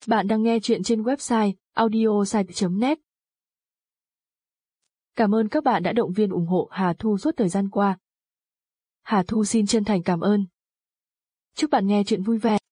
Bạn đang nghe chuyện trên website audiosite.net. Cảm ơn các bạn đã động viên ủng hộ Hà Thu suốt thời gian qua. Hà Thu xin chân thành cảm ơn. Chúc bạn nghe chuyện vui vẻ.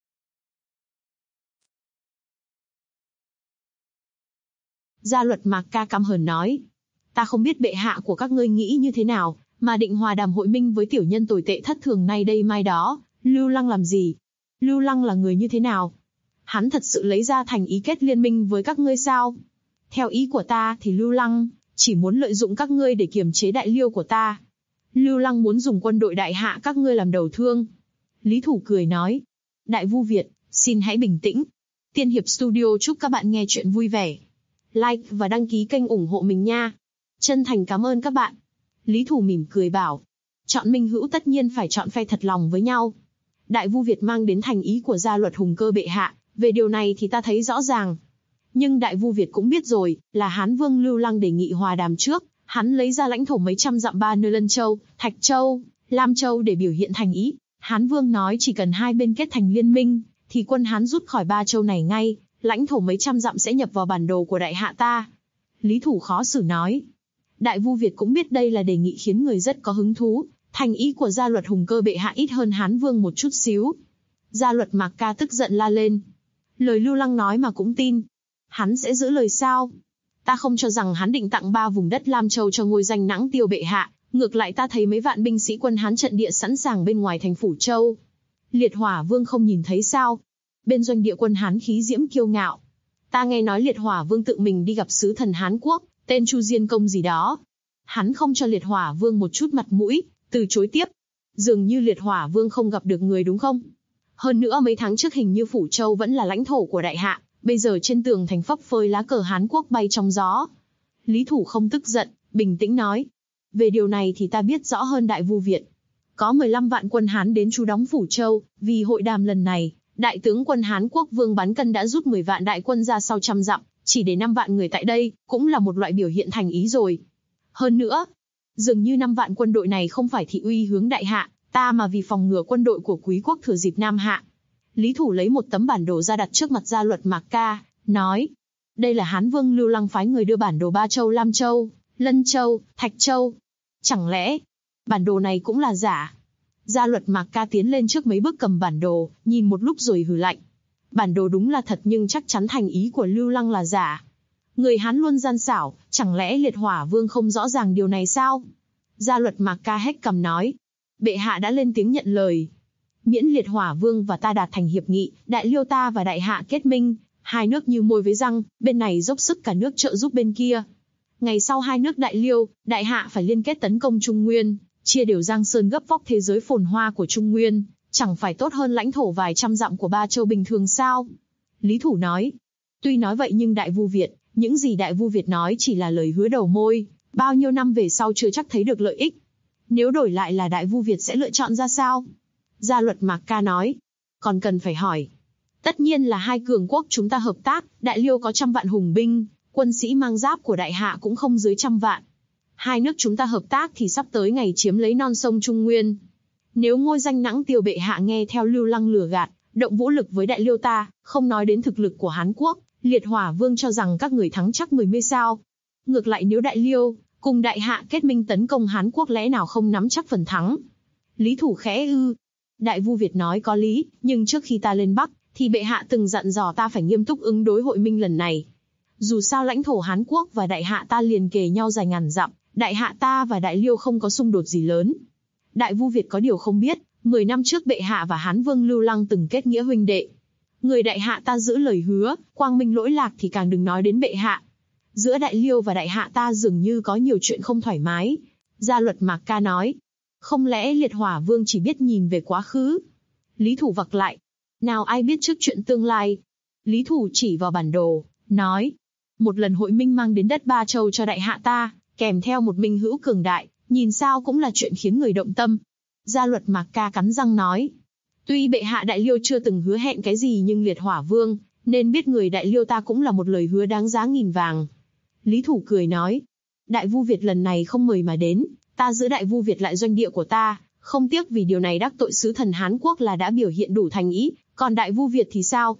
Gia Luật Mạc Ca căm hờn nói, ta không biết bệ hạ của các ngươi nghĩ như thế nào, mà định hòa đàm hội minh với tiểu nhân tồi tệ thất thường nay đây mai đó. Lưu Lăng làm gì? Lưu Lăng là người như thế nào? Hắn thật sự lấy ra thành ý kết liên minh với các ngươi sao? Theo ý của ta thì Lưu Lăng chỉ muốn lợi dụng các ngươi để kiềm chế Đại Liêu của ta. Lưu Lăng muốn dùng quân đội đại hạ các ngươi làm đầu thương. Lý Thủ cười nói, Đại Vu Việt, xin hãy bình tĩnh. Tiên Hiệp Studio chúc các bạn nghe chuyện vui vẻ. Like và đăng ký kênh ủng hộ mình nha. Chân thành cảm ơn các bạn. Lý Thủ mỉm cười bảo, chọn minh hữu tất nhiên phải chọn phe thật lòng với nhau. Đại Vu Việt mang đến thành ý của Gia Luật Hùng Cơ bệ hạ, về điều này thì ta thấy rõ ràng. Nhưng Đại Vu Việt cũng biết rồi, là Hán Vương Lưu Lăng đề nghị hòa đàm trước, hắn lấy ra lãnh thổ mấy trăm dặm ba nơi Lân Châu, Thạch Châu, Lam Châu để biểu hiện thành ý. Hán Vương nói chỉ cần hai bên kết thành liên minh, thì quân Hán rút khỏi ba châu này ngay, lãnh thổ mấy trăm dặm sẽ nhập vào bản đồ của đại hạ ta. Lý Thủ khó xử nói. Đại Vu Việt cũng biết đây là đề nghị khiến người rất có hứng thú, thành ý của Gia Luật Hùng Cơ bệ hạ ít hơn Hán Vương một chút xíu. Gia Luật Mạc Ca tức giận la lên. Lời Lưu Lăng nói mà cũng tin. Hắn sẽ giữ lời sao? Ta không cho rằng hắn định tặng 3 vùng đất Lam Châu cho ngôi danh Nãng Tiêu bệ hạ, ngược lại ta thấy mấy vạn binh sĩ quân Hán trận địa sẵn sàng bên ngoài thành Phủ Châu. Liệt Hỏa Vương không nhìn thấy sao? Bên doanh địa quân Hán khí diễm kiêu ngạo. Ta nghe nói Liệt Hỏa Vương tự mình đi gặp sứ thần Hán Quốc, tên Chu Diên Công gì đó. Hắn không cho Liệt Hỏa Vương một chút mặt mũi, từ chối tiếp. Dường như Liệt Hỏa Vương không gặp được người đúng không? Hơn nữa mấy tháng trước hình như Phủ Châu vẫn là lãnh thổ của đại hạ, bây giờ trên tường thành phấp phới lá cờ Hán Quốc bay trong gió. Lý Thủ không tức giận, bình tĩnh nói. Về điều này thì ta biết rõ hơn Đại Vu Việt. Có 15 vạn quân Hán đến trú đóng Phủ Châu, vì hội đàm lần này, đại tướng quân Hán Quốc Vương Bán Cân đã rút 10 vạn đại quân ra sau trăm dặm, chỉ để 5 vạn người tại đây, cũng là một loại biểu hiện thành ý rồi. Hơn nữa, dường như 5 vạn quân đội này không phải thị uy hướng đại hạ, ta mà vì phòng ngừa quân đội của quý quốc thừa dịp Nam Hạ. Lý Thủ lấy một tấm bản đồ ra đặt trước mặt Gia Luật Mạc Ca, nói. Đây là Hán Vương Lưu Lăng phái người đưa bản đồ ba châu Lam Châu, Lân Châu, Thạch Châu. Chẳng lẽ, bản đồ này cũng là giả? Gia Luật Mạc Ca tiến lên trước mấy bước cầm bản đồ, nhìn một lúc rồi hừ lạnh. Bản đồ đúng là thật nhưng chắc chắn thành ý của Lưu Lăng là giả. Người Hán luôn gian xảo, chẳng lẽ Liệt Hỏa Vương không rõ ràng điều này sao? Gia Luật Mạc Ca hét cằm nói. Bệ hạ đã lên tiếng nhận lời. Miễn Liệt Hỏa Vương và ta đạt thành hiệp nghị, Đại Liêu ta và Đại Hạ kết minh, hai nước như môi với răng, bên này dốc sức cả nước trợ giúp bên kia. Ngày sau hai nước Đại Liêu, Đại Hạ phải liên kết tấn công Trung Nguyên, chia đều Giang Sơn gấp vóc thế giới phồn hoa của Trung Nguyên, chẳng phải tốt hơn lãnh thổ vài trăm dặm của ba châu bình thường sao? Lý Thủ nói. Tuy nói vậy nhưng Đại Vu Việt, những gì Đại Vu Việt nói chỉ là lời hứa đầu môi, bao nhiêu năm về sau chưa chắc thấy được lợi ích. Nếu đổi lại là Đại Vu Việt sẽ lựa chọn ra sao? Gia Luật Mạc Ca nói. Còn cần phải hỏi. Tất nhiên là hai cường quốc chúng ta hợp tác, Đại Liêu có 100 vạn hùng binh, quân sĩ mang giáp của Đại Hạ cũng không dưới 100 vạn. Hai nước chúng ta hợp tác thì sắp tới ngày chiếm lấy non sông Trung Nguyên. Nếu ngôi danh Nãng Tiêu bệ hạ nghe theo Lưu Lăng lừa gạt, động vũ lực với Đại Liêu ta, không nói đến thực lực của Hán Quốc, Liệt Hỏa Vương cho rằng các người thắng chắc 10 sao. Ngược lại nếu Đại Liêu cùng Đại Hạ kết minh tấn công Hán Quốc lẽ nào không nắm chắc phần thắng? Lý Thủ khẽ ư. Đại Vu Việt nói có lý, nhưng trước khi ta lên Bắc, thì bệ hạ từng dặn dò ta phải nghiêm túc ứng đối hội minh lần này. Dù sao lãnh thổ Hán Quốc và Đại Hạ ta liền kề nhau dài ngàn dặm, Đại Hạ ta và Đại Liêu không có xung đột gì lớn. Đại Vu Việt có điều không biết, 10 năm trước bệ hạ và Hán Vương Lưu Lăng từng kết nghĩa huynh đệ. Người Đại Hạ ta giữ lời hứa, quang minh lỗi lạc thì càng đừng nói đến bệ hạ. Giữa Đại Liêu và Đại Hạ ta dường như có nhiều chuyện không thoải mái. Gia Luật Mạc Ca nói. Không lẽ Liệt Hỏa Vương chỉ biết nhìn về quá khứ? Lý Thủ vặc lại. Nào ai biết trước chuyện tương lai? Lý Thủ chỉ vào bản đồ, nói. Một lần hội minh mang đến đất ba châu cho Đại Hạ ta, kèm theo một minh hữu cường đại, nhìn sao cũng là chuyện khiến người động tâm. Gia Luật Mạc Ca cắn răng nói. Tuy bệ hạ Đại Liêu chưa từng hứa hẹn cái gì nhưng Liệt Hỏa Vương, nên biết người Đại Liêu ta cũng là một lời hứa đáng giá nghìn vàng. Lý Thủ cười nói. Đại Vu Việt lần này không mời mà đến, ta giữ Đại Vu Việt lại doanh địa của ta, không tiếc vì điều này đắc tội sứ thần Hán Quốc là đã biểu hiện đủ thành ý, còn Đại Vu Việt thì sao?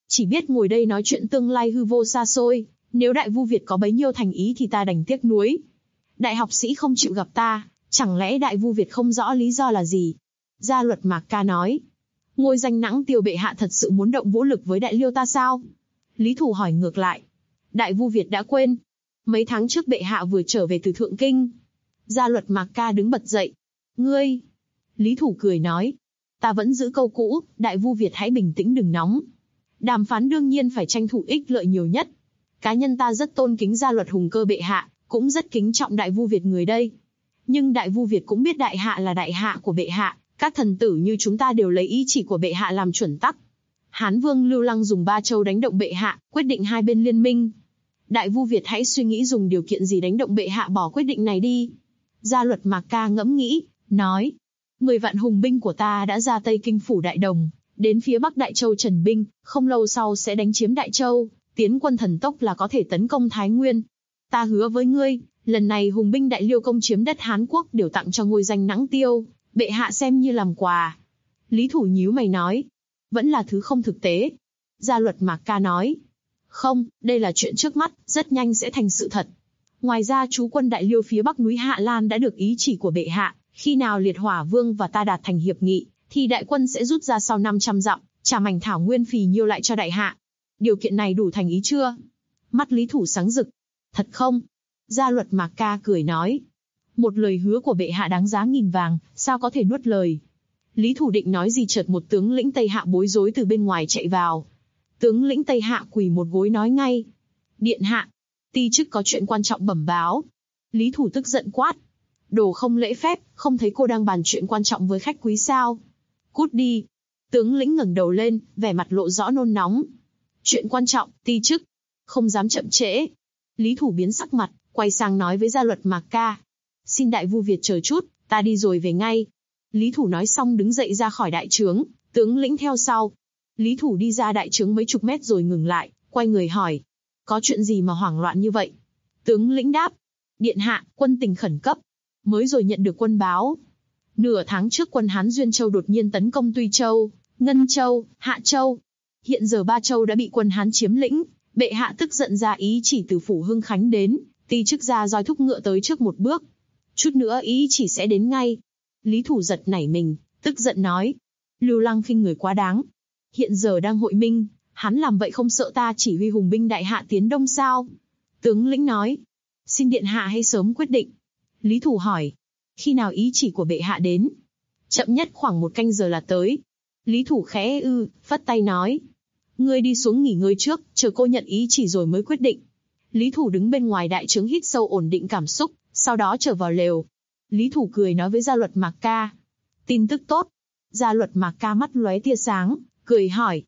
Chỉ biết ngồi đây nói chuyện tương lai hư vô xa xôi, nếu đại vu Việt có bấy nhiêu thành ý thì ta đành tiếc nuối. Đại học sĩ không chịu gặp ta, chẳng lẽ đại vu Việt không rõ lý do là gì? Gia Luật Mạc Ca nói. Ngôi danh Nãng Tiêu bệ hạ thật sự muốn động vũ lực với đại liêu ta sao? Lý Thủ hỏi ngược lại. Đại vu Việt đã quên. Mấy tháng trước bệ hạ vừa trở về từ Thượng Kinh. Gia Luật Mạc Ca đứng bật dậy. Ngươi! Lý Thủ cười nói. Ta vẫn giữ câu cũ, đại vu Việt hãy bình tĩnh đừng nóng. Đàm phán đương nhiên phải tranh thủ ích lợi nhiều nhất. Cá nhân ta rất tôn kính Gia Luật Hùng Cơ bệ hạ, cũng rất kính trọng đại vu Việt người đây. Nhưng đại vu Việt cũng biết đại hạ là đại hạ của bệ hạ, các thần tử như chúng ta đều lấy ý chỉ của bệ hạ làm chuẩn tắc. Hán Vương Lưu Lăng dùng 3 châu đánh động bệ hạ, quyết định hai bên liên minh. Đại vu Việt hãy suy nghĩ dùng điều kiện gì đánh động bệ hạ bỏ quyết định này đi. Gia Luật Mạc Ca ngẫm nghĩ, nói. 10 vạn hùng binh của ta đã ra Tây Kinh phủ Đại Đồng, đến phía Bắc Đại Châu trần binh, không lâu sau sẽ đánh chiếm Đại Châu, tiến quân thần tốc là có thể tấn công Thái Nguyên. Ta hứa với ngươi, lần này hùng binh Đại Liêu công chiếm đất Hán Quốc đều tặng cho ngôi danh Nãng Tiêu, bệ hạ xem như làm quà. Lý Thủ nhíu mày nói, vẫn là thứ không thực tế. Gia Luật Mạc Ca nói, không, đây là chuyện trước mắt, rất nhanh sẽ thành sự thật. Ngoài ra trú quân Đại Liêu phía Bắc núi Hạ Lan đã được ý chỉ của bệ hạ, khi nào Liệt Hỏa Vương và ta đạt thành hiệp nghị, thì đại quân sẽ rút ra sau 500 dặm, trả mảnh thảo nguyên phì nhiêu lại cho đại hạ. Điều kiện này đủ thành ý chưa? Mắt Lý Thủ sáng rực. Thật không? Gia Luật Mạc Ca cười nói. Một lời hứa của bệ hạ đáng giá nghìn vàng, sao có thể nuốt lời? Lý Thủ định nói gì chợt một tướng lĩnh Tây Hạ bối rối từ bên ngoài chạy vào. Tướng lĩnh Tây Hạ quỳ một gối nói ngay. Điện hạ, ti chức có chuyện quan trọng bẩm báo. Lý Thủ tức giận quát. Đồ không lễ phép, không thấy cô đang bàn chuyện quan trọng với khách quý sao? Cút đi. Tướng lĩnh ngẩng đầu lên, vẻ mặt lộ rõ nôn nóng. Chuyện quan trọng, ti chức. Không dám chậm trễ. Lý Thủ biến sắc mặt, quay sang nói với Gia Luật Mạc Ca. Xin đại vu Việt chờ chút, ta đi rồi về ngay. Lý Thủ nói xong đứng dậy ra khỏi đại trướng, tướng lĩnh theo sau. Lý Thủ đi ra đại trướng mấy chục mét rồi ngừng lại, quay người hỏi. Có chuyện gì mà hoảng loạn như vậy? Tướng lĩnh đáp. Điện hạ, quân tình khẩn cấp. Mới rồi nhận được quân báo. Nửa tháng trước quân Hán Duyên Châu đột nhiên tấn công Tuy Châu, Ngân Châu, Hạ Châu. Hiện giờ 3 châu đã bị quân Hán chiếm lĩnh. Bệ hạ tức giận ra ý chỉ từ phủ Hưng Khánh đến, ti chức ra roi thúc ngựa tới trước một bước. Chút nữa ý chỉ sẽ đến ngay. Lý Thủ giật nảy mình, tức giận nói. Lưu Lăng khinh người quá đáng. Hiện giờ đang hội minh, hắn làm vậy không sợ ta chỉ huy hùng binh đại hạ tiến đông sao? Tướng lĩnh nói. Xin điện hạ hay sớm quyết định. Lý Thủ hỏi. Khi nào ý chỉ của bệ hạ đến? Chậm nhất khoảng 1 canh giờ là tới. Lý Thủ khẽ phất tay nói. Ngươi đi xuống nghỉ ngơi trước, chờ cô nhận ý chỉ rồi mới quyết định. Lý Thủ đứng bên ngoài đại trướng hít sâu ổn định cảm xúc, sau đó trở vào lều. Lý Thủ cười nói với Gia Luật Mạc Ca. Tin tức tốt. Gia Luật Mạc Ca mắt lóe tia sáng, cười hỏi.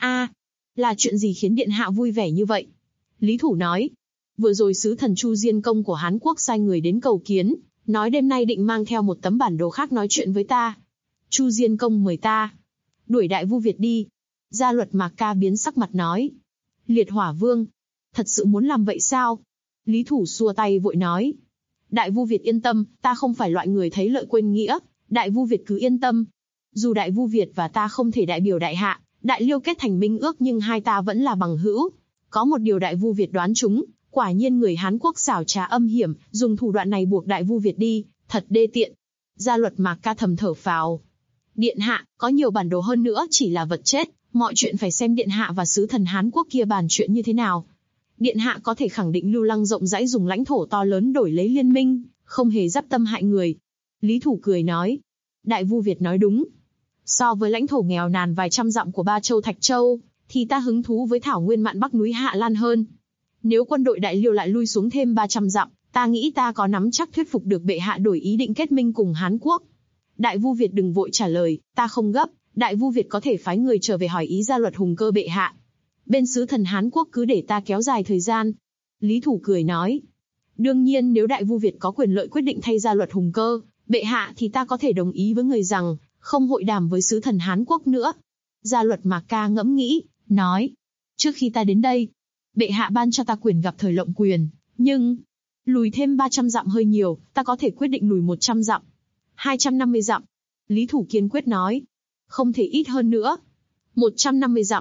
Là chuyện gì khiến điện hạ vui vẻ như vậy? Lý Thủ nói. Vừa rồi sứ thần Chu Diên Công của Hán Quốc sai người đến cầu kiến, nói đêm nay định mang theo một tấm bản đồ khác nói chuyện với ta. Chu Diên Công mời ta. Đuổi đại vu Việt đi. Gia Luật Mạc Ca biến sắc mặt nói. Liệt Hỏa Vương. Thật sự muốn làm vậy sao? Lý Thủ xua tay vội nói. Đại vu Việt yên tâm, ta không phải loại người thấy lợi quên nghĩa. Đại vu Việt cứ yên tâm. Dù đại vu Việt và ta không thể đại biểu đại hạ, đại liêu kết thành minh ước nhưng hai ta vẫn là bằng hữu. Có một điều đại vu Việt đoán trúng, quả nhiên người Hán Quốc xảo trá âm hiểm, dùng thủ đoạn này buộc đại vu Việt đi, thật đê tiện. Gia Luật Mạc Ca thầm thở phào. Điện hạ, có nhiều bản đồ hơn nữa chỉ là vật chết, mọi chuyện phải xem điện hạ và sứ thần Hán Quốc kia bàn chuyện như thế nào. Điện hạ có thể khẳng định Lưu Lăng rộng rãi dùng lãnh thổ to lớn đổi lấy liên minh, không hề giáp tâm hại người. Lý Thủ cười nói. Đại vu Việt nói đúng. So với lãnh thổ nghèo nàn vài trăm dặm của 3 châu Thạch Châu, thì ta hứng thú với thảo nguyên mạn Bắc núi Hạ Lan hơn. Nếu quân đội Đại Liêu lại lui xuống thêm 300 dặm, ta nghĩ ta có nắm chắc thuyết phục được bệ hạ đổi ý định kết minh cùng Hán Quốc. Đại vu Việt đừng vội trả lời, ta không gấp. Đại vu Việt có thể phái người trở về hỏi ý Gia Luật Hùng Cơ bệ hạ. Bên sứ thần Hán Quốc cứ để ta kéo dài thời gian. Lý Thủ cười nói. Đương nhiên nếu đại vu Việt có quyền lợi quyết định thay Gia Luật Hùng Cơ bệ hạ thì ta có thể đồng ý với người rằng không hội đàm với sứ thần Hán Quốc nữa. Gia Luật Mạc Ca ngẫm nghĩ, nói. Trước khi ta đến đây, bệ hạ ban cho ta quyền gặp thời lộng quyền, nhưng lùi thêm 300 dặm hơi nhiều, ta có thể quyết định lùi 100 dặm, 250 dặm. Lý Thủ kiên quyết nói. Không thể ít hơn nữa. 150 dặm.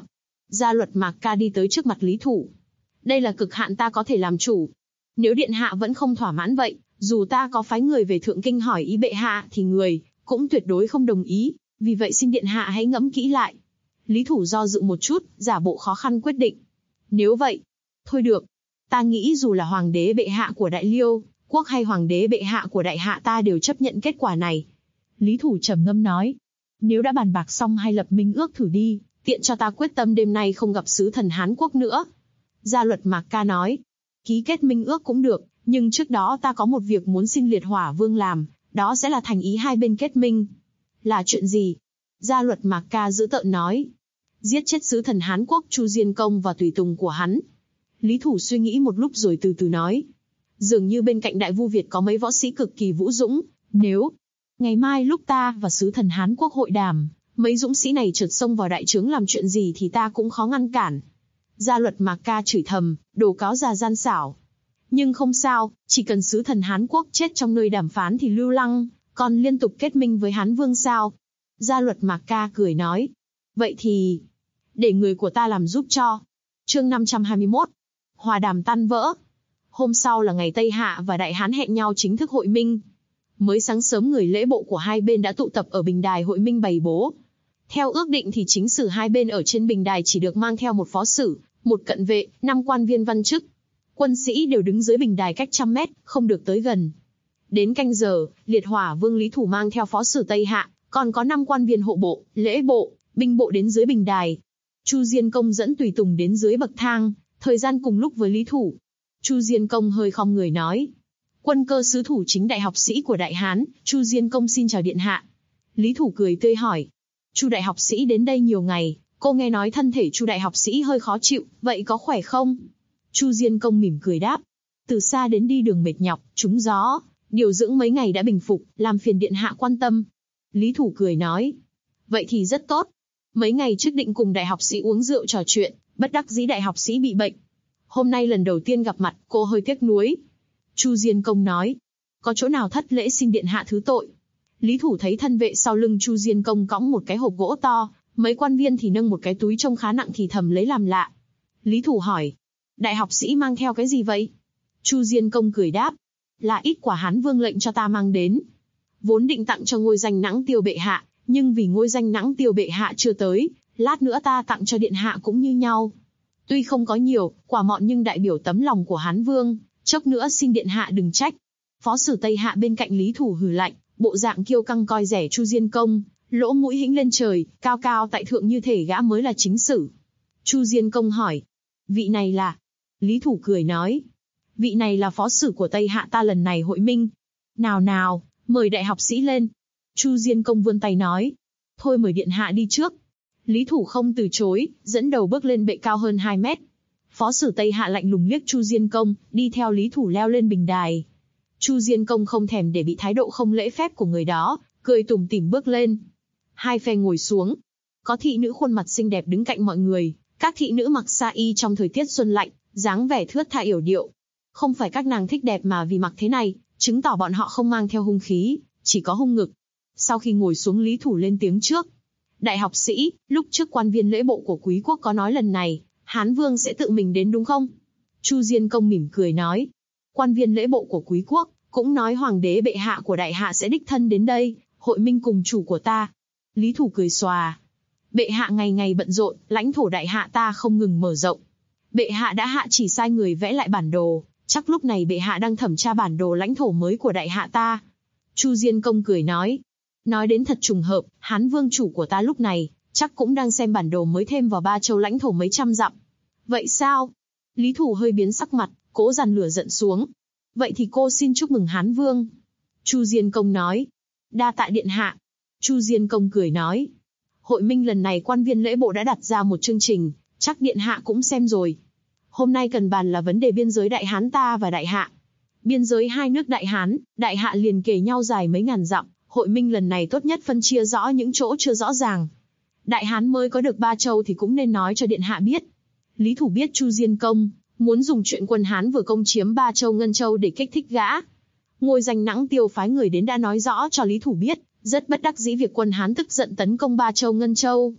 Gia luật Mạc Ca đi tới trước mặt Lý Thủ. Đây là cực hạn ta có thể làm chủ. Nếu điện hạ vẫn không thỏa mãn vậy, dù ta có phái người về Thượng Kinh hỏi ý bệ hạ thì người cũng tuyệt đối không đồng ý, vì vậy xin điện hạ hãy ngẫm kỹ lại. Lý Thủ do dự một chút, giả bộ khó khăn quyết định. Nếu vậy, thôi được. Ta nghĩ dù là hoàng đế bệ hạ của Đại Liêu quốc hay hoàng đế bệ hạ của Đại Hạ ta đều chấp nhận kết quả này. Lý Thủ trầm ngâm nói. Nếu đã bàn bạc xong hay lập minh ước thử đi, tiện cho ta quyết tâm đêm nay không gặp sứ thần Hán Quốc nữa. Gia luật Mạc Ca nói. Ký kết minh ước cũng được, nhưng trước đó ta có một việc muốn xin Liệt Hỏa Vương làm, đó sẽ là thành ý hai bên kết minh. Là chuyện gì? Gia luật Mạc Ca giữ tợn nói. Giết chết sứ thần Hán Quốc Chu Diên Công và tùy tùng của hắn. Lý Thủ suy nghĩ một lúc rồi từ từ nói. Dường như bên cạnh Đại Vu Việt có mấy võ sĩ cực kỳ vũ dũng, nếu ngày mai lúc ta và sứ thần Hán Quốc hội đàm, mấy dũng sĩ này trượt xông vào đại trướng làm chuyện gì thì ta cũng khó ngăn cản. Gia luật Mạc Ca chửi thầm, đồ cáo già gian xảo. Nhưng không sao, chỉ cần sứ thần Hán Quốc chết trong nơi đàm phán thì Lưu Lăng còn liên tục kết minh với Hán Vương sao? Gia luật Mạc Ca cười nói. Vậy thì, để người của ta làm giúp cho. Chương 521. Hòa đàm tan vỡ. Hôm sau là ngày Tây Hạ và Đại Hán hẹn nhau chính thức hội minh. Mới sáng sớm người lễ bộ của hai bên đã tụ tập ở bình đài hội minh bày bố. Theo ước định thì chính sử hai bên ở trên bình đài chỉ được mang theo một phó sử, một cận vệ, 5 quan viên văn chức. Quân sĩ đều đứng dưới bình đài cách 100 mét, không được tới gần. Đến canh giờ, Liệt Hỏa Vương Lý Thủ mang theo phó sử Tây Hạ, còn có 5 quan viên hộ bộ, lễ bộ, binh bộ đến dưới bình đài. Chu Diên Công dẫn tùy tùng đến dưới bậc thang, thời gian cùng lúc với Lý Thủ. Chu Diên Công hơi khom người nói. Quân cơ sứ thủ chính đại học sĩ của Đại Hán, Chu Diên Công xin chào điện hạ. Lý Thủ cười tươi hỏi. Chu đại học sĩ đến đây nhiều ngày, cô nghe nói thân thể Chu đại học sĩ hơi khó chịu, vậy có khỏe không? Chu Diên Công mỉm cười đáp. Từ xa đến đi đường mệt nhọc, trúng gió, điều dưỡng mấy ngày đã bình phục, làm phiền điện hạ quan tâm. Lý Thủ cười nói. Vậy thì rất tốt. Mấy ngày trước định cùng đại học sĩ uống rượu trò chuyện, bất đắc dĩ đại học sĩ bị bệnh. Hôm nay lần đầu tiên gặp mặt, cô hơi tiếc nuối. Chu Diên Công nói. Có chỗ nào thất lễ xin điện hạ thứ tội. Lý Thủ thấy thân vệ sau lưng Chu Diên Công cõng một cái hộp gỗ to, mấy quan viên thì nâng một cái túi trông khá nặng thì thầm lấy làm lạ. Lý Thủ hỏi. Đại học sĩ mang theo cái gì vậy? Chu Diên Công cười đáp. Là ít quả Hán Vương lệnh cho ta mang đến. Vốn định tặng cho ngôi danh Nãng Tiêu bệ hạ, nhưng vì ngôi danh Nãng Tiêu bệ hạ chưa tới, lát nữa ta tặng cho điện hạ cũng như nhau. Tuy không có nhiều, quả mọn nhưng đại biểu tấm lòng của Hán Vương, chốc nữa xin điện hạ đừng trách. Phó sử Tây Hạ bên cạnh Lý Thủ hừ lạnh, bộ dạng kiêu căng coi rẻ Chu Diên Công, lỗ mũi hĩnh lên trời, cao cao tại thượng như thể gã mới là chính sử. Chu Diên Công hỏi. Vị này là? Lý Thủ cười nói. Vị này là phó sử của Tây Hạ ta lần này hội minh. Nào nào, mời đại học sĩ lên. Chu Diên Công vươn tay nói. Thôi mời điện hạ đi trước. Lý Thủ không từ chối, dẫn đầu bước lên bệ cao hơn 2 mét. Phó sử Tây Hạ lạnh lùng liếc Chu Diên Công, đi theo Lý Thủ leo lên bình đài. Chu Diên Công không thèm để bị thái độ không lễ phép của người đó, cười tủm tỉm bước lên. Hai phe ngồi xuống. Có thị nữ khuôn mặt xinh đẹp đứng cạnh mọi người, các thị nữ mặc sa y trong thời tiết xuân lạnh, dáng vẻ thướt tha yểu điệu. Không phải các nàng thích đẹp mà vì mặc thế này, chứng tỏ bọn họ không mang theo hung khí, chỉ có hung ngực. Sau khi ngồi xuống Lý Thủ lên tiếng trước. Đại học sĩ, lúc trước quan viên lễ bộ của quý quốc có nói lần này, Hán Vương sẽ tự mình đến đúng không? Chu Diên Công mỉm cười nói. Quan viên lễ bộ của quý quốc cũng nói hoàng đế bệ hạ của Đại Hạ sẽ đích thân đến đây, hội minh cùng chủ của ta. Lý Thủ cười xòa. Bệ hạ ngày ngày bận rộn, lãnh thổ Đại Hạ ta không ngừng mở rộng. Bệ hạ đã hạ chỉ sai người vẽ lại bản đồ, chắc lúc này bệ hạ đang thẩm tra bản đồ lãnh thổ mới của Đại Hạ ta. Chu Diên Công cười nói. Nói đến thật trùng hợp, Hán Vương chủ của ta lúc này, chắc cũng đang xem bản đồ mới thêm vào 3 châu lãnh thổ mấy trăm dặm. Vậy sao? Lý Thủ hơi biến sắc mặt, cố dằn lửa giận xuống. Vậy thì cô xin chúc mừng Hán Vương. Chu Diên Công nói. Đa tạ điện hạ. Chu Diên Công cười nói. Hội minh lần này quan viên lễ bộ đã đặt ra một chương trình, chắc điện hạ cũng xem rồi. Hôm nay cần bàn là vấn đề biên giới Đại Hán ta và Đại Hạ. Biên giới hai nước Đại Hán, Đại Hạ liền kề nhau dài mấy ngàn dặm. Hội minh lần này tốt nhất phân chia rõ những chỗ chưa rõ ràng. Đại Hán mới có được 3 châu thì cũng nên nói cho điện hạ biết. Lý Thủ biết Chu Diên Công muốn dùng chuyện quân Hán vừa công chiếm 3 châu Ngân Châu để kích thích gã. Ngôi danh Nãng Tiêu phái người đến đã nói rõ cho Lý Thủ biết, rất bất đắc dĩ việc quân Hán tức giận tấn công 3 châu Ngân Châu.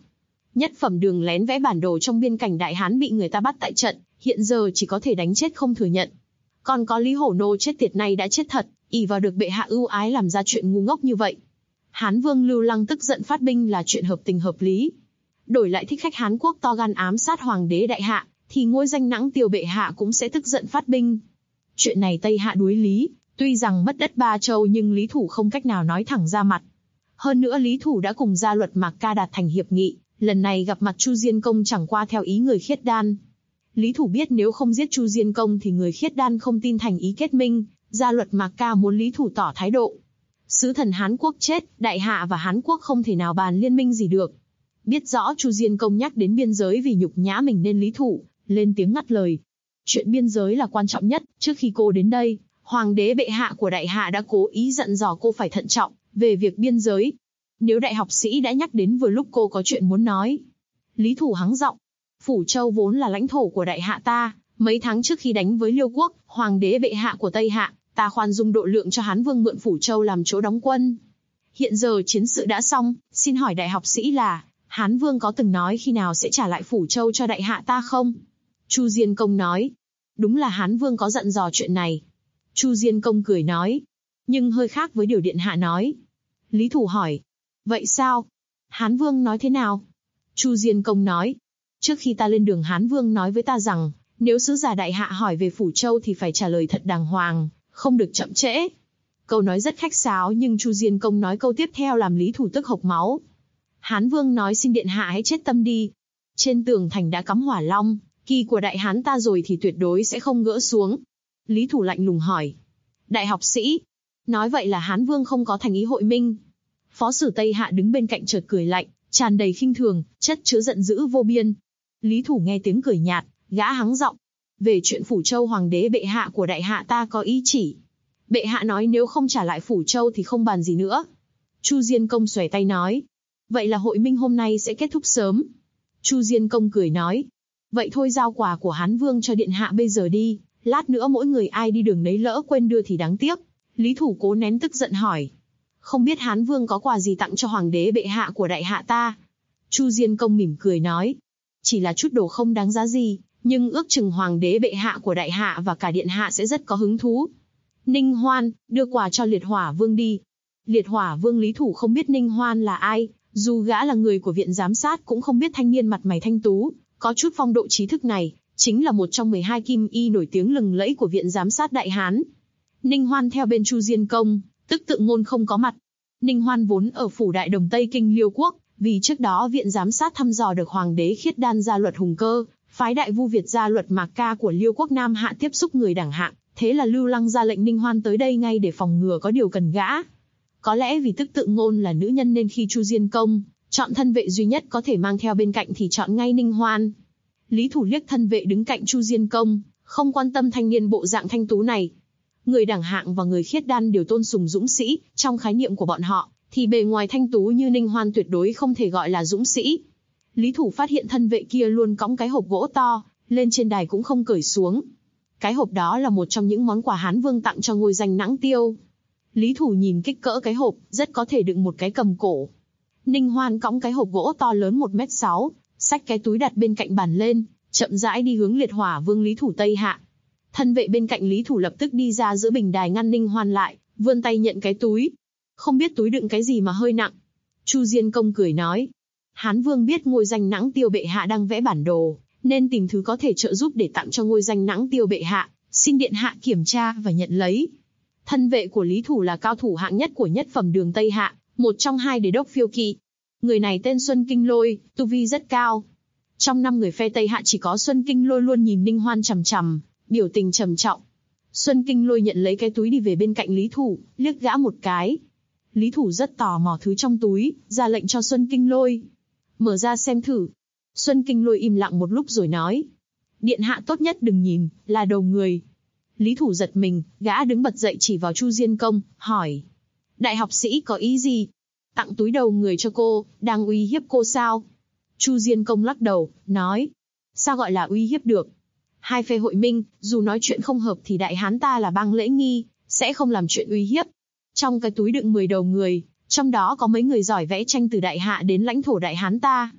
Nhất Phẩm Đường lén vẽ bản đồ trong biên cảnh Đại Hán bị người ta bắt tại trận, hiện giờ chỉ có thể đánh chết không thừa nhận. Còn có Lý Hổ Nô chết tiệt này đã chết thật, ỷ vào được bệ hạ ưu ái làm ra chuyện ngu ngốc như vậy. Hán Vương Lưu Lăng tức giận phát binh là chuyện hợp tình hợp lý. Đổi lại thích khách Hán Quốc to gan ám sát Hoàng đế Đại Hạ, thì ngôi danh Nãng Tiêu bệ hạ cũng sẽ tức giận phát binh. Chuyện này Tây Hạ đuối Lý, tuy rằng mất đất Ba Châu nhưng Lý Thủ không cách nào nói thẳng ra mặt. Hơn nữa Lý Thủ đã cùng Gia Luật Mạc Ca đạt thành hiệp nghị, lần này gặp mặt Chu Diên Công chẳng qua theo ý người khiết đan. Lý Thủ biết nếu không giết Chu Diên Công thì người khiết đan không tin thành ý kết minh, Gia Luật Mạc Ca muốn Lý Thủ tỏ thái độ. Sứ thần Hán Quốc chết, Đại Hạ và Hán Quốc không thể nào bàn liên minh gì được. Biết rõ Chu Diên Công nhắc đến biên giới vì nhục nhã mình nên Lý Thủ lên tiếng ngắt lời. Chuyện biên giới là quan trọng nhất, trước khi cô đến đây, Hoàng đế bệ hạ của Đại Hạ đã cố ý dặn dò cô phải thận trọng về việc biên giới. Nếu đại học sĩ đã nhắc đến vừa lúc cô có chuyện muốn nói. Lý Thủ hắng giọng. Phủ Châu vốn là lãnh thổ của Đại Hạ ta, mấy tháng trước khi đánh với Liêu Quốc, Hoàng đế bệ hạ của Tây Hạ, ta khoan dung độ lượng cho Hán Vương mượn Phủ Châu làm chỗ đóng quân. Hiện giờ chiến sự đã xong, xin hỏi đại học sĩ là, Hán Vương có từng nói khi nào sẽ trả lại Phủ Châu cho Đại Hạ ta không? Chu Diên Công nói. Đúng là Hán Vương có dặn dò chuyện này. Chu Diên Công cười nói. Nhưng hơi khác với điều điện hạ nói. Lý Thủ hỏi. Vậy sao? Hán Vương nói thế nào? Chu Diên Công nói. Trước khi ta lên đường Hán Vương nói với ta rằng, nếu sứ giả Đại Hạ hỏi về Phủ Châu thì phải trả lời thật đàng hoàng, không được chậm trễ. Câu nói rất khách sáo nhưng Chu Diên Công nói câu tiếp theo làm Lý Thủ tức hộc máu. Hán Vương nói xin điện hạ hãy chết tâm đi. Trên tường thành đã cắm hỏa long, kỳ của Đại Hán ta rồi thì tuyệt đối sẽ không gỡ xuống. Lý Thủ lạnh lùng hỏi. Đại học sĩ, nói vậy là Hán Vương không có thành ý hội minh. Phó sử Tây Hạ đứng bên cạnh chợt cười lạnh, tràn đầy khinh thường, chất chứa giận dữ vô biên. Lý Thủ nghe tiếng cười nhạt, gã hắng giọng. Về chuyện Phủ Châu Hoàng đế bệ hạ của Đại Hạ ta có ý chỉ. Bệ hạ nói nếu không trả lại Phủ Châu thì không bàn gì nữa. Chu Diên Công xòe tay nói. Vậy là hội minh hôm nay sẽ kết thúc sớm. Chu Diên Công cười nói. Vậy thôi giao quà của Hán Vương cho điện hạ bây giờ đi, lát nữa mỗi người ai đi đường nấy lỡ quên đưa thì đáng tiếc. Lý Thủ cố nén tức giận hỏi. Không biết Hán Vương có quà gì tặng cho Hoàng đế bệ hạ của Đại Hạ ta? Chu Diên Công mỉm cười nói. Chỉ là chút đồ không đáng giá gì, nhưng ước chừng Hoàng đế bệ hạ của Đại Hạ và cả điện hạ sẽ rất có hứng thú. Ninh Hoan, đưa quà cho Liệt Hỏa Vương đi. Liệt Hỏa Vương Lý Thủ không biết Ninh Hoan là ai, dù gã là người của viện giám sát cũng không biết thanh niên mặt mày thanh tú, có chút phong độ trí thức này, chính là một trong 12 kim y nổi tiếng lừng lẫy của viện giám sát Đại Hán. Ninh Hoan theo bên Chu Diên Công, tức Tự Ngôn không có mặt. Ninh Hoan vốn ở phủ Đại Đồng Tây Kinh Liêu Quốc, vì trước đó viện giám sát thăm dò được Hoàng đế khiết đan Gia Luật Hùng Cơ, phái đại vu Việt Gia Luật Mạc Ca của Liêu Quốc Nam Hạ tiếp xúc người đẳng hạng, thế là Lưu Lăng ra lệnh Ninh Hoan tới đây ngay để phòng ngừa có điều cần gã. Có lẽ vì tức Tự Ngôn là nữ nhân nên khi Chu Diên Công chọn thân vệ duy nhất có thể mang theo bên cạnh thì chọn ngay Ninh Hoan. Lý Thủ liếc thân vệ đứng cạnh Chu Diên Công, không quan tâm thanh niên bộ dạng thanh tú này. Người đẳng hạng và người khiết đan đều tôn sùng dũng sĩ, trong khái niệm của bọn họ, thì bề ngoài thanh tú như Ninh Hoan tuyệt đối không thể gọi là dũng sĩ. Lý Thủ phát hiện thân vệ kia luôn cõng cái hộp gỗ to, lên trên đài cũng không cởi xuống. Cái hộp đó là một trong những món quà Hán Vương tặng cho ngôi danh Nãng Tiêu. Lý Thủ nhìn kích cỡ cái hộp, rất có thể đựng một cái cầm cổ. Ninh Hoan cõng cái hộp gỗ to lớn 1m6, xách cái túi đặt bên cạnh bàn lên, chậm rãi đi hướng Liệt Hỏa Vương Lý Thủ Tây Hạ. Thân vệ bên cạnh Lý Thủ lập tức đi ra giữa bình đài ngăn Ninh Hoan lại, vươn tay nhận cái túi. Không biết túi đựng cái gì mà hơi nặng. Chu Diên Công cười nói. Hán Vương biết ngôi danh Nãng Tiêu bệ hạ đang vẽ bản đồ, nên tìm thứ có thể trợ giúp để tặng cho ngôi danh Nãng Tiêu bệ hạ, xin điện hạ kiểm tra và nhận lấy. Thân vệ của Lý Thủ là cao thủ hạng nhất của Nhất Phẩm Đường Tây Hạ, một trong 2 đế đốc phiêu kỵ. Người này tên Xuân Kinh Lôi, tu vi rất cao. Trong 5 người phe Tây Hạ chỉ có Xuân Kinh Lôi luôn nhìn Ninh Hoan chằm chằm, biểu tình trầm trọng. Xuân Kinh Lôi nhận lấy cái túi đi về bên cạnh Lý Thủ, liếc gã một cái. Lý Thủ rất tò mò thứ trong túi, ra lệnh cho Xuân Kinh Lôi. Mở ra xem thử. Xuân Kinh Lôi im lặng một lúc rồi nói. Điện hạ tốt nhất đừng nhìn, là đầu người. Lý Thủ giật mình, gã đứng bật dậy chỉ vào Chu Diên Công, hỏi. Đại học sĩ có ý gì? Tặng túi đầu người cho cô, đang uy hiếp cô sao? Chu Diên Công lắc đầu, nói. Sao gọi là uy hiếp được? 2 phe hội minh, dù nói chuyện không hợp thì Đại Hán ta là bang lễ nghi, sẽ không làm chuyện uy hiếp. Trong cái túi đựng 10 đầu người, trong đó có mấy người giỏi vẽ tranh từ Đại Hạ đến lãnh thổ Đại Hán ta.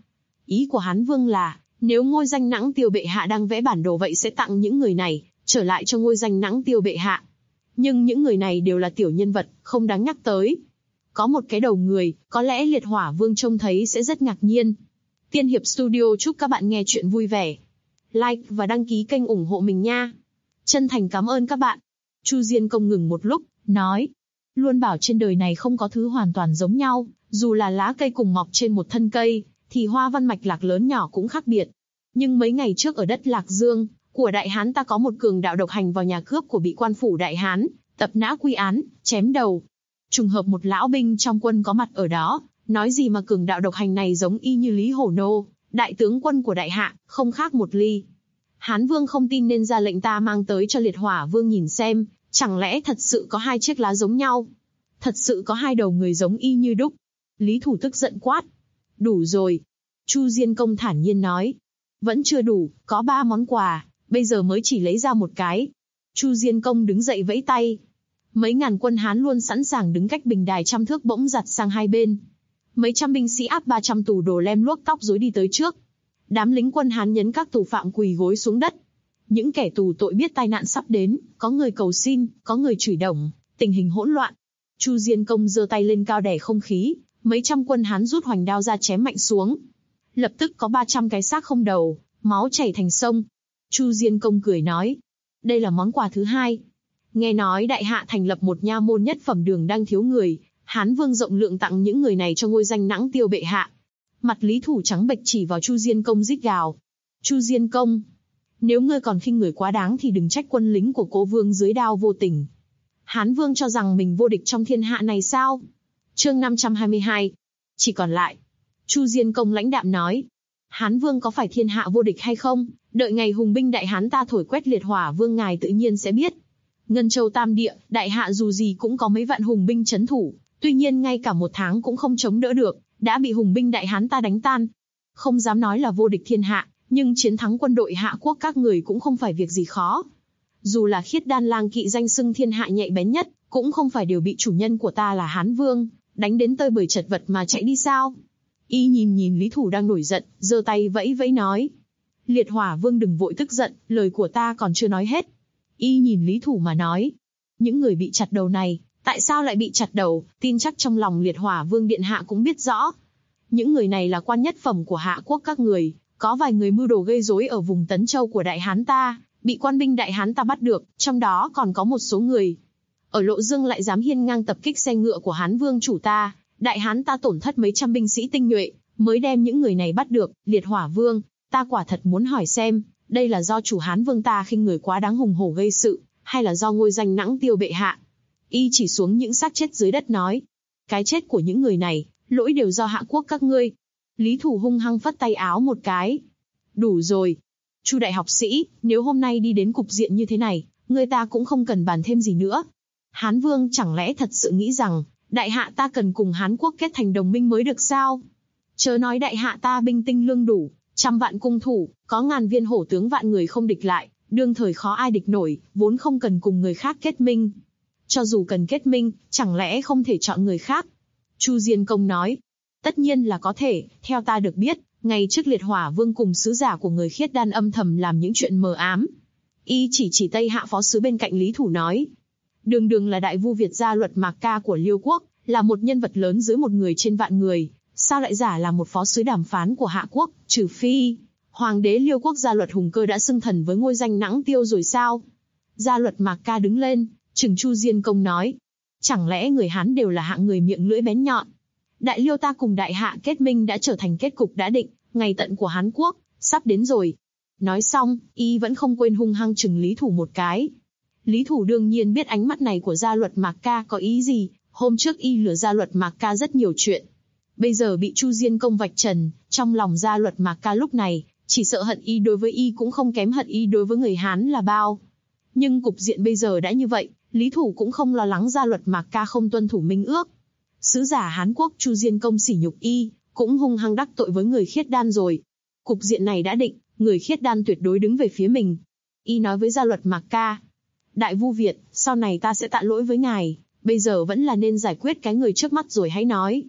Ý của Hán Vương là, nếu ngôi danh Nãng Tiêu bệ hạ đang vẽ bản đồ vậy sẽ tặng những người này, trở lại cho ngôi danh Nãng Tiêu bệ hạ. Nhưng những người này đều là tiểu nhân vật, không đáng nhắc tới. Có một cái đầu người, có lẽ Liệt Hỏa Vương trông thấy sẽ rất ngạc nhiên. Tiên Hiệp Studio chúc các bạn nghe chuyện vui vẻ. Like và đăng ký kênh ủng hộ mình nha. Chân thành cảm ơn các bạn. Chu Diên Công ngừng một lúc, nói. Luôn bảo trên đời này không có thứ hoàn toàn giống nhau, dù là lá cây cùng mọc trên một thân cây, thì hoa văn mạch lạc lớn nhỏ cũng khác biệt. Nhưng mấy ngày trước ở đất Lạc Dương, của Đại Hán ta có một cường đạo độc hành vào nhà cướp của bị quan phủ Đại Hán, tập nã quy án, chém đầu. Trùng hợp một lão binh trong quân có mặt ở đó, nói gì mà cường đạo độc hành này giống y như Lý Hổ Nô, đại tướng quân của Đại Hạ, không khác một ly. Hán Vương không tin nên ra lệnh ta mang tới cho Liệt Hỏa Vương nhìn xem, chẳng lẽ thật sự có hai chiếc lá giống nhau? Thật sự có hai đầu người giống y như đúc? Lý Thủ tức giận quát. Đủ rồi. Chu Diên Công thản nhiên nói. Vẫn chưa đủ, có 3 món quà, bây giờ mới chỉ lấy ra một cái. Chu Diên Công đứng dậy vẫy tay. Mấy ngàn quân Hán luôn sẵn sàng đứng cách bình đài 100 thước bỗng giặt sang hai bên. Mấy trăm binh sĩ áp 300 tù đồ lem luốc tóc rối đi tới trước. Đám lính quân Hán nhấn các tù phạm quỳ gối xuống đất. Những kẻ tù tội biết tai nạn sắp đến, có người cầu xin, có người chửi đồng, tình hình hỗn loạn. Chu Diên Công giơ tay lên cao đè không khí, mấy trăm quân Hán rút hoành đao ra chém mạnh xuống. Lập tức có 300 cái xác không đầu, máu chảy thành sông. Chu Diên Công cười nói, đây là món quà thứ hai. Nghe nói Đại Hạ thành lập một nha môn nhất phẩm đường đang thiếu người, Hán Vương rộng lượng tặng những người này cho ngôi danh Nãng Tiêu bệ hạ. Mặt Lý Thủ trắng bệch chỉ vào Chu Diên Công rít gào. Chu Diên Công, nếu ngươi còn khinh người quá đáng thì đừng trách quân lính của Cố Vương dưới đao vô tình. Hán Vương cho rằng mình vô địch trong thiên hạ này sao? Chương 522. Chỉ còn lại. Chu Diên Công lãnh đạm nói. Hán Vương có phải thiên hạ vô địch hay không? Đợi ngày hùng binh Đại Hán ta thổi quét Liệt Hỏa Vương ngài tự nhiên sẽ biết. Ngân Châu Tam Địa, Đại Hạ dù gì cũng có mấy vạn hùng binh trấn thủ, tuy nhiên ngay cả 1 tháng cũng không chống đỡ được, đã bị hùng binh Đại Hán ta đánh tan. Không dám nói là vô địch thiên hạ, nhưng chiến thắng quân đội Hạ quốc các người cũng không phải việc gì khó. Dù là Khiết Đan Lang Kỵ danh xưng thiên hạ nhạy bén nhất, cũng không phải đều bị chủ nhân của ta là Hán Vương đánh đến tơi bời chật vật mà chạy đi sao? Y nhìn Lý Thủ đang nổi giận, giơ tay vẫy vẫy nói. Liệt Hỏa Vương đừng vội tức giận, lời của ta còn chưa nói hết. Y nhìn Lý Thủ mà nói. Những người bị chặt đầu này, tại sao lại bị chặt đầu, tin chắc trong lòng Liệt Hỏa Vương điện hạ cũng biết rõ. Những người này là quan nhất phẩm của Hạ quốc các người, có vài người mưu đồ gây rối ở vùng Tấn Châu của Đại Hán ta, bị quan binh Đại Hán ta bắt được, trong đó còn có một số người ở Lộ Dương lại dám hiên ngang tập kích xe ngựa của Hán Vương chủ ta. Đại Hán ta tổn thất mấy trăm binh sĩ tinh nhuệ, mới đem những người này bắt được. Liệt Hỏa Vương, ta quả thật muốn hỏi xem, đây là do chủ Hán Vương ta khinh người quá đáng hùng hổ gây sự, hay là do ngôi danh Nãng Tiêu bệ hạ? Y chỉ xuống những xác chết dưới đất nói, cái chết của những người này, lỗi đều do Hạ quốc các ngươi. Lý Thủ hung hăng phất tay áo một cái. Đủ rồi. Chu đại học sĩ, nếu hôm nay đi đến cục diện như thế này, người ta cũng không cần bàn thêm gì nữa. Hán Vương chẳng lẽ thật sự nghĩ rằng, Đại Hạ ta cần cùng Hán quốc kết thành đồng minh mới được sao? Chớ nói Đại Hạ ta binh tinh lương đủ, 100 vạn cung thủ, có ngàn viên hổ tướng vạn người không địch lại, đương thời khó ai địch nổi, vốn không cần cùng người khác kết minh. Cho dù cần kết minh, chẳng lẽ không thể chọn người khác? Chu Diên Công nói. Tất nhiên là có thể, theo ta được biết, ngày trước Liệt Hỏa Vương cùng sứ giả của người Khiết Đan âm thầm làm những chuyện mờ ám. Y chỉ Tây Hạ phó sứ bên cạnh Lý Thủ nói. Đường là đại vu Việt gia Luật Mạc Ca của Liêu quốc, là một nhân vật lớn dưới 1 người trên vạn người, sao lại giả là một phó sứ đàm phán của Hạ quốc, trừ phi Hoàng đế Liêu quốc Gia Luật Hùng Cơ đã xưng thần với ngôi danh Nãng Tiêu rồi sao? Gia Luật Mạc Ca đứng lên, trừng Chu Diên Công nói. Chẳng lẽ người Hán đều là hạng người miệng lưỡi bén nhọn? Đại Liêu ta cùng Đại Hạ kết minh đã trở thành kết cục đã định, ngày tận của Hán quốc sắp đến rồi. Nói xong, Y vẫn không quên hung hăng trừng Lý Thủ một cái. Lý Thủ đương nhiên biết ánh mắt này của Gia Luật Mạc Ca có ý gì, hôm trước Y lừa Gia Luật Mạc Ca rất nhiều chuyện. Bây giờ bị Chu Diên Công vạch trần, trong lòng Gia Luật Mạc Ca lúc này, chỉ sợ hận Y đối với Y cũng không kém hận Y đối với người Hán là bao. Nhưng cục diện bây giờ đã như vậy, Lý Thủ cũng không lo lắng Gia Luật Mạc Ca không tuân thủ minh ước. Sứ giả Hán quốc Chu Diên Công sỉ nhục Y, cũng hung hăng đắc tội với người Khiết Đan rồi. Cục diện này đã định, người Khiết Đan tuyệt đối đứng về phía mình. Y nói với Gia Luật Mạc Ca. Đại vu Việt, sau này ta sẽ tạ lỗi với ngài, bây giờ vẫn là nên giải quyết cái người trước mắt rồi hãy nói.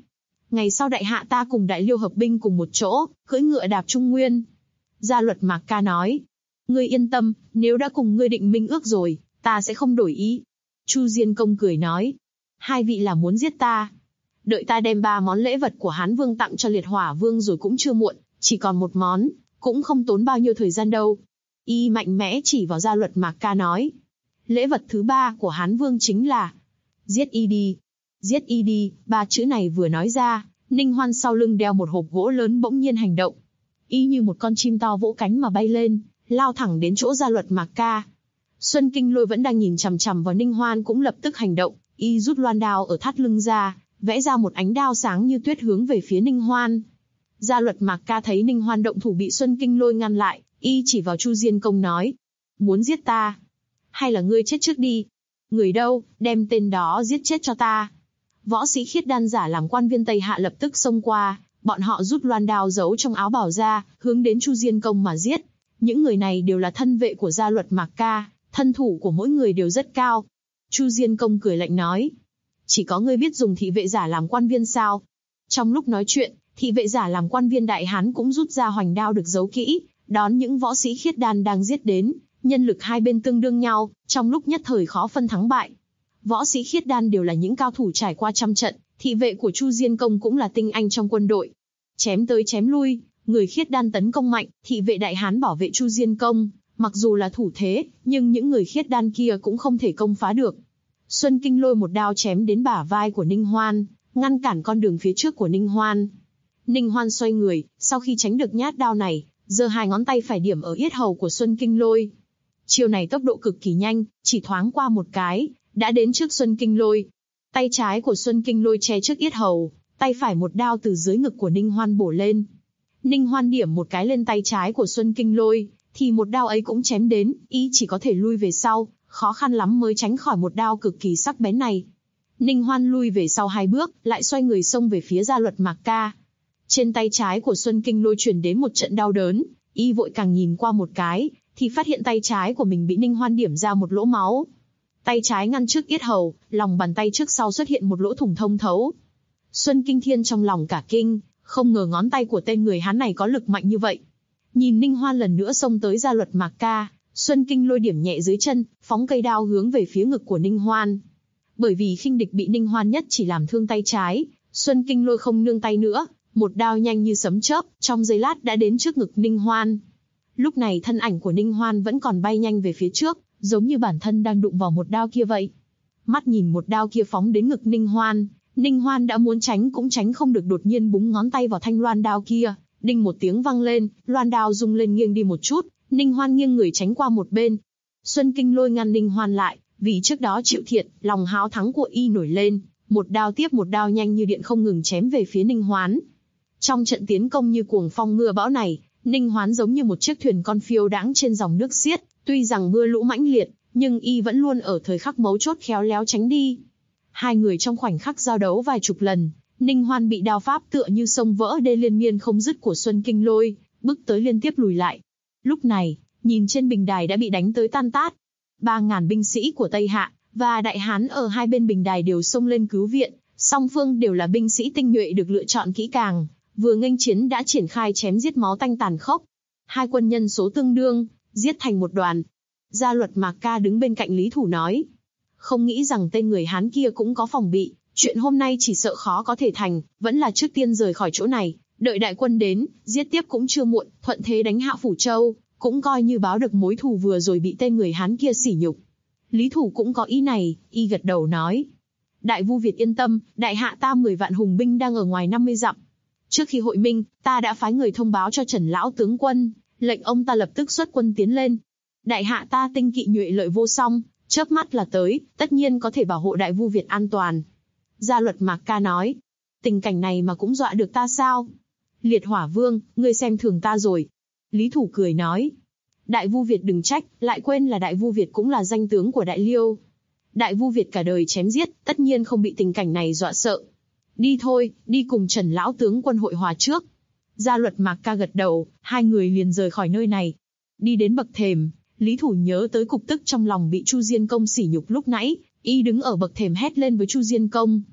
Ngày sau đại hạ ta cùng Đại Liêu hợp binh cùng một chỗ, cưỡi ngựa đạp Trung Nguyên. Gia Luật Mạc Ca nói. Ngươi yên tâm, nếu đã cùng ngươi định minh ước rồi, ta sẽ không đổi ý. Chu Diên Công cười nói. Hai vị là muốn giết ta. Đợi ta đem 3 món lễ vật của Hán Vương tặng cho Liệt Hỏa Vương rồi cũng chưa muộn, chỉ còn 1 món, cũng không tốn bao nhiêu thời gian đâu. Y mạnh mẽ chỉ vào Gia Luật Mạc Ca nói. Lễ vật thứ 3 của Hán Vương chính là giết y đi. Giết y đi, 3 chữ này vừa nói ra, Ninh Hoan sau lưng đeo một hộp gỗ lớn bỗng nhiên hành động. Y như một con chim to vỗ cánh mà bay lên, lao thẳng đến chỗ Gia Luật Mạc Ca. Xuân Kinh Lôi vẫn đang nhìn chằm chằm vào Ninh Hoan cũng lập tức hành động, y rút loan đao ở thắt lưng ra, vẽ ra một ánh đao sáng như tuyết hướng về phía Ninh Hoan. Gia Luật Mạc Ca thấy Ninh Hoan động thủ bị Xuân Kinh Lôi ngăn lại, y chỉ vào Chu Diên Công nói. Muốn giết ta? Hay là ngươi chết trước đi? Người đâu, đem tên đó giết chết cho ta. Võ sĩ khiết đan giả làm quan viên Tây Hạ lập tức xông qua, bọn họ rút loan đao giấu trong áo bào ra, hướng đến Chu Diên Công mà giết. Những người này đều là thân vệ của Gia Luật Mạc Ca, thân thủ của mỗi người đều rất cao. Chu Diên Công cười lạnh nói. Chỉ có ngươi biết dùng thị vệ giả làm quan viên sao? Trong lúc nói chuyện, thị vệ giả làm quan viên Đại Hán cũng rút ra hoành đao được giấu kỹ, đón những võ sĩ khiết đan đang giết đến. Nhân lực hai bên tương đương nhau, trong lúc nhất thời khó phân thắng bại. Võ sĩ khiết đan đều là những cao thủ trải qua trăm trận, thị vệ của Chu Diên Công cũng là tinh anh trong quân đội. Chém tới chém lui, người khiết đan tấn công mạnh, thị vệ Đại Hán bảo vệ Chu Diên Công, mặc dù là thủ thế, nhưng những người khiết đan kia cũng không thể công phá được. Xuân Kinh Lôi một đao chém đến bả vai của Ninh Hoan, ngăn cản con đường phía trước của Ninh Hoan. Ninh Hoan xoay người, sau khi tránh được nhát đao này, giơ 2 ngón tay phải điểm ở yết hầu của Xuân Kinh Lôi. Chiêu này tốc độ cực kỳ nhanh, chỉ thoáng qua một cái, đã đến trước Xuân Kinh Lôi. Tay trái của Xuân Kinh Lôi che trước yết hầu, tay phải một đao từ dưới ngực của Ninh Hoan bổ lên. Ninh Hoan điểm một cái lên tay trái của Xuân Kinh Lôi, thì một đao ấy cũng chém đến, y chỉ có thể lui về sau, khó khăn lắm mới tránh khỏi một đao cực kỳ sắc bén này. Ninh Hoan lui về sau 2 bước, lại xoay người xông về phía Gia Luật Mạc Ca. Trên tay trái của Xuân Kinh Lôi truyền đến một trận đau đớn, y vội càng nhìn qua một cái, thì phát hiện tay trái của mình bị Ninh Hoan điểm ra một lỗ máu. Tay trái ngăn trước yết hầu, lòng bàn tay trước sau xuất hiện một lỗ thủng thông thấu. Xuân Kinh Thiên trong lòng cả kinh, không ngờ ngón tay của tên người Hán này có lực mạnh như vậy. Nhìn Ninh Hoan lần nữa xông tới Gia Luật Mạc Ca, Xuân Kinh Lôi điểm nhẹ dưới chân, phóng cây đao hướng về phía ngực của Ninh Hoan. Bởi vì khinh địch bị Ninh Hoan nhất chỉ làm thương tay trái, Xuân Kinh Lôi không nương tay nữa, một đao nhanh như sấm chớp, trong giây lát đã đến trước ngực Ninh Hoan. Lúc này thân ảnh của Ninh Hoan vẫn còn bay nhanh về phía trước, giống như bản thân đang đụng vào một đao kia vậy. Mắt nhìn một đao kia phóng đến ngực Ninh Hoan đã muốn tránh cũng tránh không được, đột nhiên búng ngón tay vào thanh loan đao kia, đinh một tiếng vang lên, loan đao rung lên nghiêng đi một chút, Ninh Hoan nghiêng người tránh qua một bên. Xuân Kinh Lôi ngăn Ninh Hoan lại, vì trước đó chịu thiệt, lòng háo thắng của y nổi lên, một đao tiếp một đao nhanh như điện không ngừng chém về phía Ninh Hoan. Trong trận tiến công như cuồng phong mưa bão này, Ninh Hoan giống như một chiếc thuyền con phiêu đãng trên dòng nước xiết, tuy rằng mưa lũ mãnh liệt, nhưng y vẫn luôn ở thời khắc mấu chốt khéo léo tránh đi. Hai người trong khoảnh khắc giao đấu vài chục lần, Ninh Hoan bị đao pháp tựa như sông vỡ đê liên miên không dứt của Xuân Kinh Lôi, bước tới liên tiếp lùi lại. Lúc này, nhìn trên bình đài đã bị đánh tới tan tát. 3.000 binh sĩ của Tây Hạ và Đại Hán ở hai bên bình đài đều xông lên cứu viện, song phương đều là binh sĩ tinh nhuệ được lựa chọn kỹ càng, vừa nghênh chiến đã triển khai chém giết máu tanh tàn khốc. Hai quân nhân số tương đương, giết thành một đoàn. Gia Luật Mạc Ca đứng bên cạnh Lý Thủ nói, không nghĩ rằng tên người Hán kia cũng có phòng bị, chuyện hôm nay chỉ sợ khó có thể thành, vẫn là trước tiên rời khỏi chỗ này, đợi đại quân đến, giết tiếp cũng chưa muộn, thuận thế đánh hạ Phủ Châu, cũng coi như báo được mối thù vừa rồi bị tên người Hán kia sỉ nhục. Lý Thủ cũng có ý này, y gật đầu nói, Đại Vu Việt yên tâm, đại hạ ta 10 vạn hùng binh đang ở ngoài 50 dặm. Trước khi hội minh, ta đã phái người thông báo cho Trần lão tướng quân, lệnh ông ta lập tức xuất quân tiến lên. Đại hạ ta tinh kỵ nhuệ lợi vô song, chớp mắt là tới, tất nhiên có thể bảo hộ Đại Vu Việt an toàn. Gia Luật Mạc Ca nói, tình cảnh này mà cũng dọa được ta sao? Liệt Hỏa Vương, ngươi xem thường ta rồi. Lý Thủ cười nói, Đại Vu Việt đừng trách, lại quên là Đại Vu Việt cũng là danh tướng của Đại Liêu. Đại Vu Việt cả đời chém giết, tất nhiên không bị tình cảnh này dọa sợ. Đi thôi, đi cùng Trần lão tướng quân hội hòa trước. Gia Luật Mạc Ca gật đầu, hai người liền rời khỏi nơi này. Đi đến bậc thềm, Lý Thủ nhớ tới cục tức trong lòng bị Chu Diên Công sỉ nhục lúc nãy, y đứng ở bậc thềm hét lên với Chu Diên Công.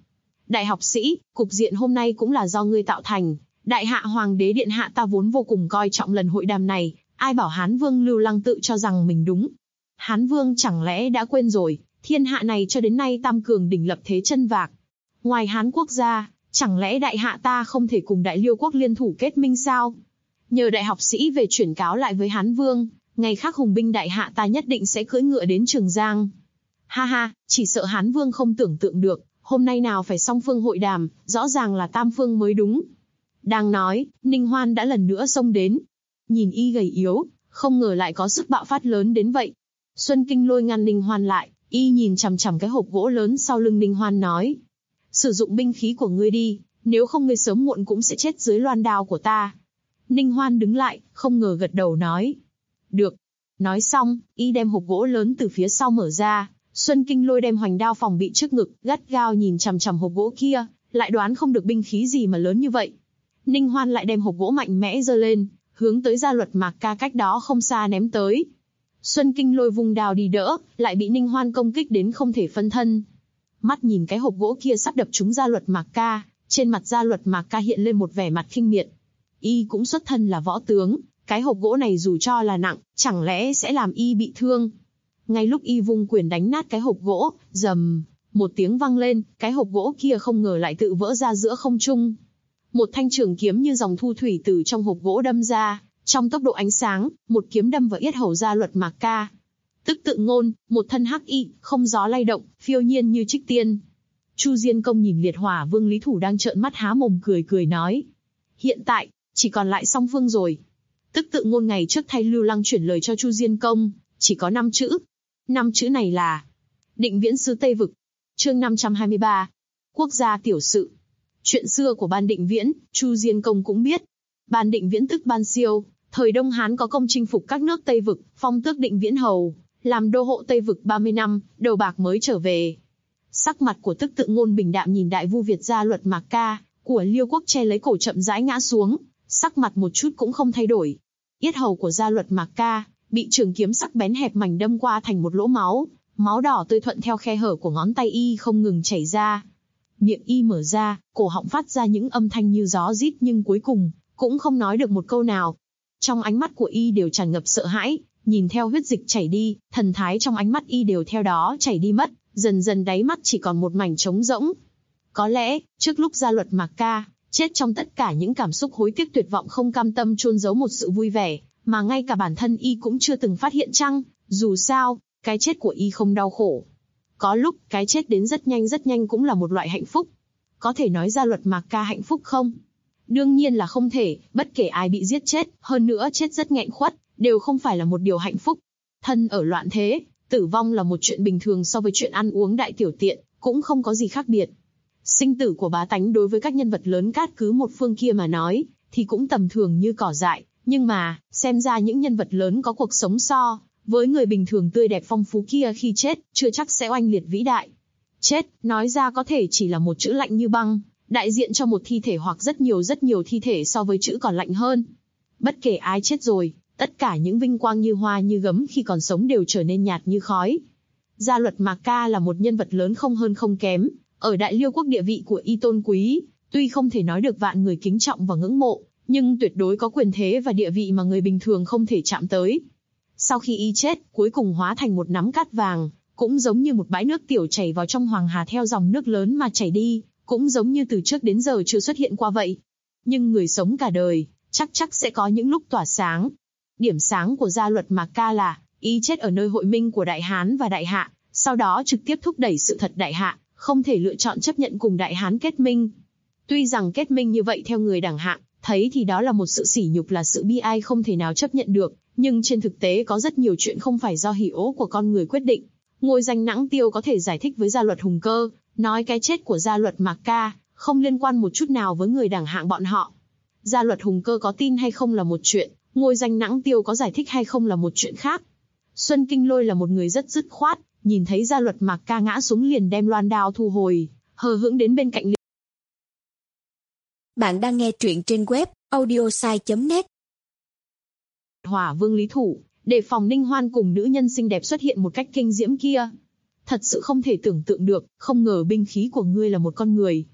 Đại học sĩ, cục diện hôm nay cũng là do ngươi tạo thành. Đại hạ hoàng đế điện hạ ta vốn vô cùng coi trọng lần hội đàm này, ai bảo Hán Vương Lưu Lăng tự cho rằng mình đúng. Hán Vương chẳng lẽ đã quên rồi, thiên hạ này cho đến nay tam cường đỉnh lập thế chân vạc. Ngoài Hán quốc gia, chẳng lẽ đại hạ ta không thể cùng Đại Liêu quốc liên thủ kết minh sao? Nhờ đại học sĩ về chuyển cáo lại với Hán Vương, ngày khác hùng binh đại hạ ta nhất định sẽ cưỡi ngựa đến Trường Giang. Ha ha, chỉ sợ Hán Vương không tưởng tượng được, hôm nay nào phải song phương hội đàm, rõ ràng là tam phương mới đúng. Đang nói, Ninh Hoan đã lần nữa xông đến. Nhìn y gầy yếu, không ngờ lại có sức bạo phát lớn đến vậy. Xuân Kinh Lôi ngăn Ninh Hoan lại, y nhìn chằm chằm cái hộp gỗ lớn sau lưng Ninh Hoan nói. Sử dụng binh khí của ngươi đi, nếu không ngươi sớm muộn cũng sẽ chết dưới loan đao của ta. Ninh Hoan đứng lại, không ngờ gật đầu nói. Được. Nói xong, y đem hộp gỗ lớn từ phía sau mở ra. Xuân Kinh Lôi đem hoành đao phòng bị trước ngực, gắt gao nhìn chằm chằm hộp gỗ kia, lại đoán không được binh khí gì mà lớn như vậy. Ninh Hoan lại đem hộp gỗ mạnh mẽ giơ lên, hướng tới Gia Luật Mạc Ca cách đó không xa ném tới. Xuân Kinh Lôi vung đao đi đỡ, lại bị Ninh Hoan công kích đến không thể phân thân. Mắt nhìn cái hộp gỗ kia sắp đập trúng Gia Luật Mạc Ca, trên mặt Gia Luật Mạc Ca hiện lên một vẻ mặt khinh miệt. Y cũng xuất thân là võ tướng, cái hộp gỗ này dù cho là nặng, chẳng lẽ sẽ làm y bị thương? Ngay lúc y vung quyền đánh nát cái hộp gỗ, rầm, một tiếng vang lên, cái hộp gỗ kia không ngờ lại tự vỡ ra giữa không trung. Một thanh trường kiếm như dòng thu thủy từ trong hộp gỗ đâm ra, trong tốc độ ánh sáng, một kiếm đâm vào yết hầu Gia Luật Mạc Ca. Tức Tự Ngôn, một thân hắc y, không gió lay động, phiêu nhiên như trích tiên. Chu Diên Công nhìn Liệt Hỏa Vương Lý Thủ đang trợn mắt há mồm cười nói. Hiện tại, chỉ còn lại song phương rồi. Tức Tự Ngôn ngày trước thay Lưu Lăng chuyển lời cho Chu Diên Công, chỉ có 5 chữ. 5 chữ này là Định Viễn xứ Tây Vực. Chương 523. Quốc gia tiểu sự. Chuyện xưa của Ban Định Viễn, Chu Diên Công cũng biết. Ban Định Viễn tức Ban Siêu, thời Đông Hán có công chinh phục các nước Tây Vực, phong tước Định Viễn hầu, làm đô hộ Tây Vực 30 năm, đầu bạc mới trở về. Sắc mặt của Tức Tự Ngôn bình đạm nhìn đại vu Việt Gia Luật Mạc Ca, của Liêu quốc che lấy cổ chậm rãi ngã xuống, sắc mặt một chút cũng không thay đổi. Yết hầu của Gia Luật Mạc Ca bị trường kiếm sắc bén hẹp mảnh đâm qua thành một lỗ máu, máu đỏ tươi thuận theo khe hở của ngón tay y không ngừng chảy ra. Miệng y mở ra, cổ họng phát ra những âm thanh như gió rít nhưng cuối cùng cũng không nói được một câu nào. Trong ánh mắt của y đều tràn ngập sợ hãi, nhìn theo huyết dịch chảy đi, thần thái trong ánh mắt y đều theo đó chảy đi mất, dần dần đáy mắt chỉ còn một mảnh trống rỗng. Có lẽ, trước lúc Gia Luật Mạc Ca chết trong tất cả những cảm xúc hối tiếc tuyệt vọng không cam tâm chôn giấu một sự vui vẻ, mà ngay cả bản thân y cũng chưa từng phát hiện chăng, dù sao, cái chết của y không đau khổ. Có lúc, cái chết đến rất nhanh cũng là một loại hạnh phúc. Có thể nói Gia Luật Mạc Ca hạnh phúc không? Đương nhiên là không thể, bất kể ai bị giết chết, hơn nữa chết rất nghẹn khuất, đều không phải là một điều hạnh phúc. Thân ở loạn thế, tử vong là một chuyện bình thường so với chuyện ăn uống đại tiểu tiện, cũng không có gì khác biệt. Sinh tử của bá tánh đối với các nhân vật lớn cát cứ một phương kia mà nói, thì cũng tầm thường như cỏ dại, nhưng mà, xem ra những nhân vật lớn có cuộc sống so với người bình thường tươi đẹp phong phú kia khi chết, chưa chắc sẽ oanh liệt vĩ đại. Chết, nói ra có thể chỉ là một chữ lạnh như băng, đại diện cho một thi thể hoặc rất nhiều thi thể so với chữ còn lạnh hơn. Bất kể ai chết rồi, tất cả những vinh quang như hoa như gấm khi còn sống đều trở nên nhạt như khói. Gia Luật Mạc Ca là một nhân vật lớn không hơn không kém, ở Đại Liêu quốc địa vị của y tôn quý, tuy không thể nói được vạn người kính trọng và ngưỡng mộ, nhưng tuyệt đối có quyền thế và địa vị mà người bình thường không thể chạm tới. Sau khi y chết, cuối cùng hóa thành một nắm cát vàng, cũng giống như một bãi nước tiểu chảy vào trong Hoàng Hà theo dòng nước lớn mà chảy đi, cũng giống như từ trước đến giờ chưa xuất hiện qua vậy. Nhưng người sống cả đời, chắc sẽ có những lúc tỏa sáng. Điểm sáng của Gia Luật Mạc Ca là, y chết ở nơi hội minh của Đại Hán và Đại Hạ, sau đó trực tiếp thúc đẩy sự thật Đại Hạ, không thể lựa chọn chấp nhận cùng Đại Hán kết minh. Tuy rằng kết minh như vậy theo người đẳng hạng, thấy thì đó là một sự sỉ nhục, là sự bi ai không thể nào chấp nhận được, nhưng trên thực tế có rất nhiều chuyện không phải do hỉ ố của con người quyết định. Ngôi Danh Nãng Tiêu có thể giải thích với Gia Luật Hùng Cơ, nói cái chết của Gia Luật Mạc Ca không liên quan một chút nào với người đẳng hạng bọn họ. Gia Luật Hùng Cơ có tin hay không là một chuyện, Ngôi Danh Nãng Tiêu có giải thích hay không là một chuyện khác. Xuân Kinh Lôi là một người rất dứt khoát, nhìn thấy Gia Luật Mạc Ca ngã xuống liền đem loan đao thu hồi, hờ hững đến bên cạnh. Bạn đang nghe truyện trên web audiosai.net. Hỏa Vương Lý Thủ, để phòng Ninh Hoan cùng nữ nhân xinh đẹp xuất hiện một cách kinh diễm kia. Thật sự không thể tưởng tượng được, không ngờ binh khí của ngươi là một con người.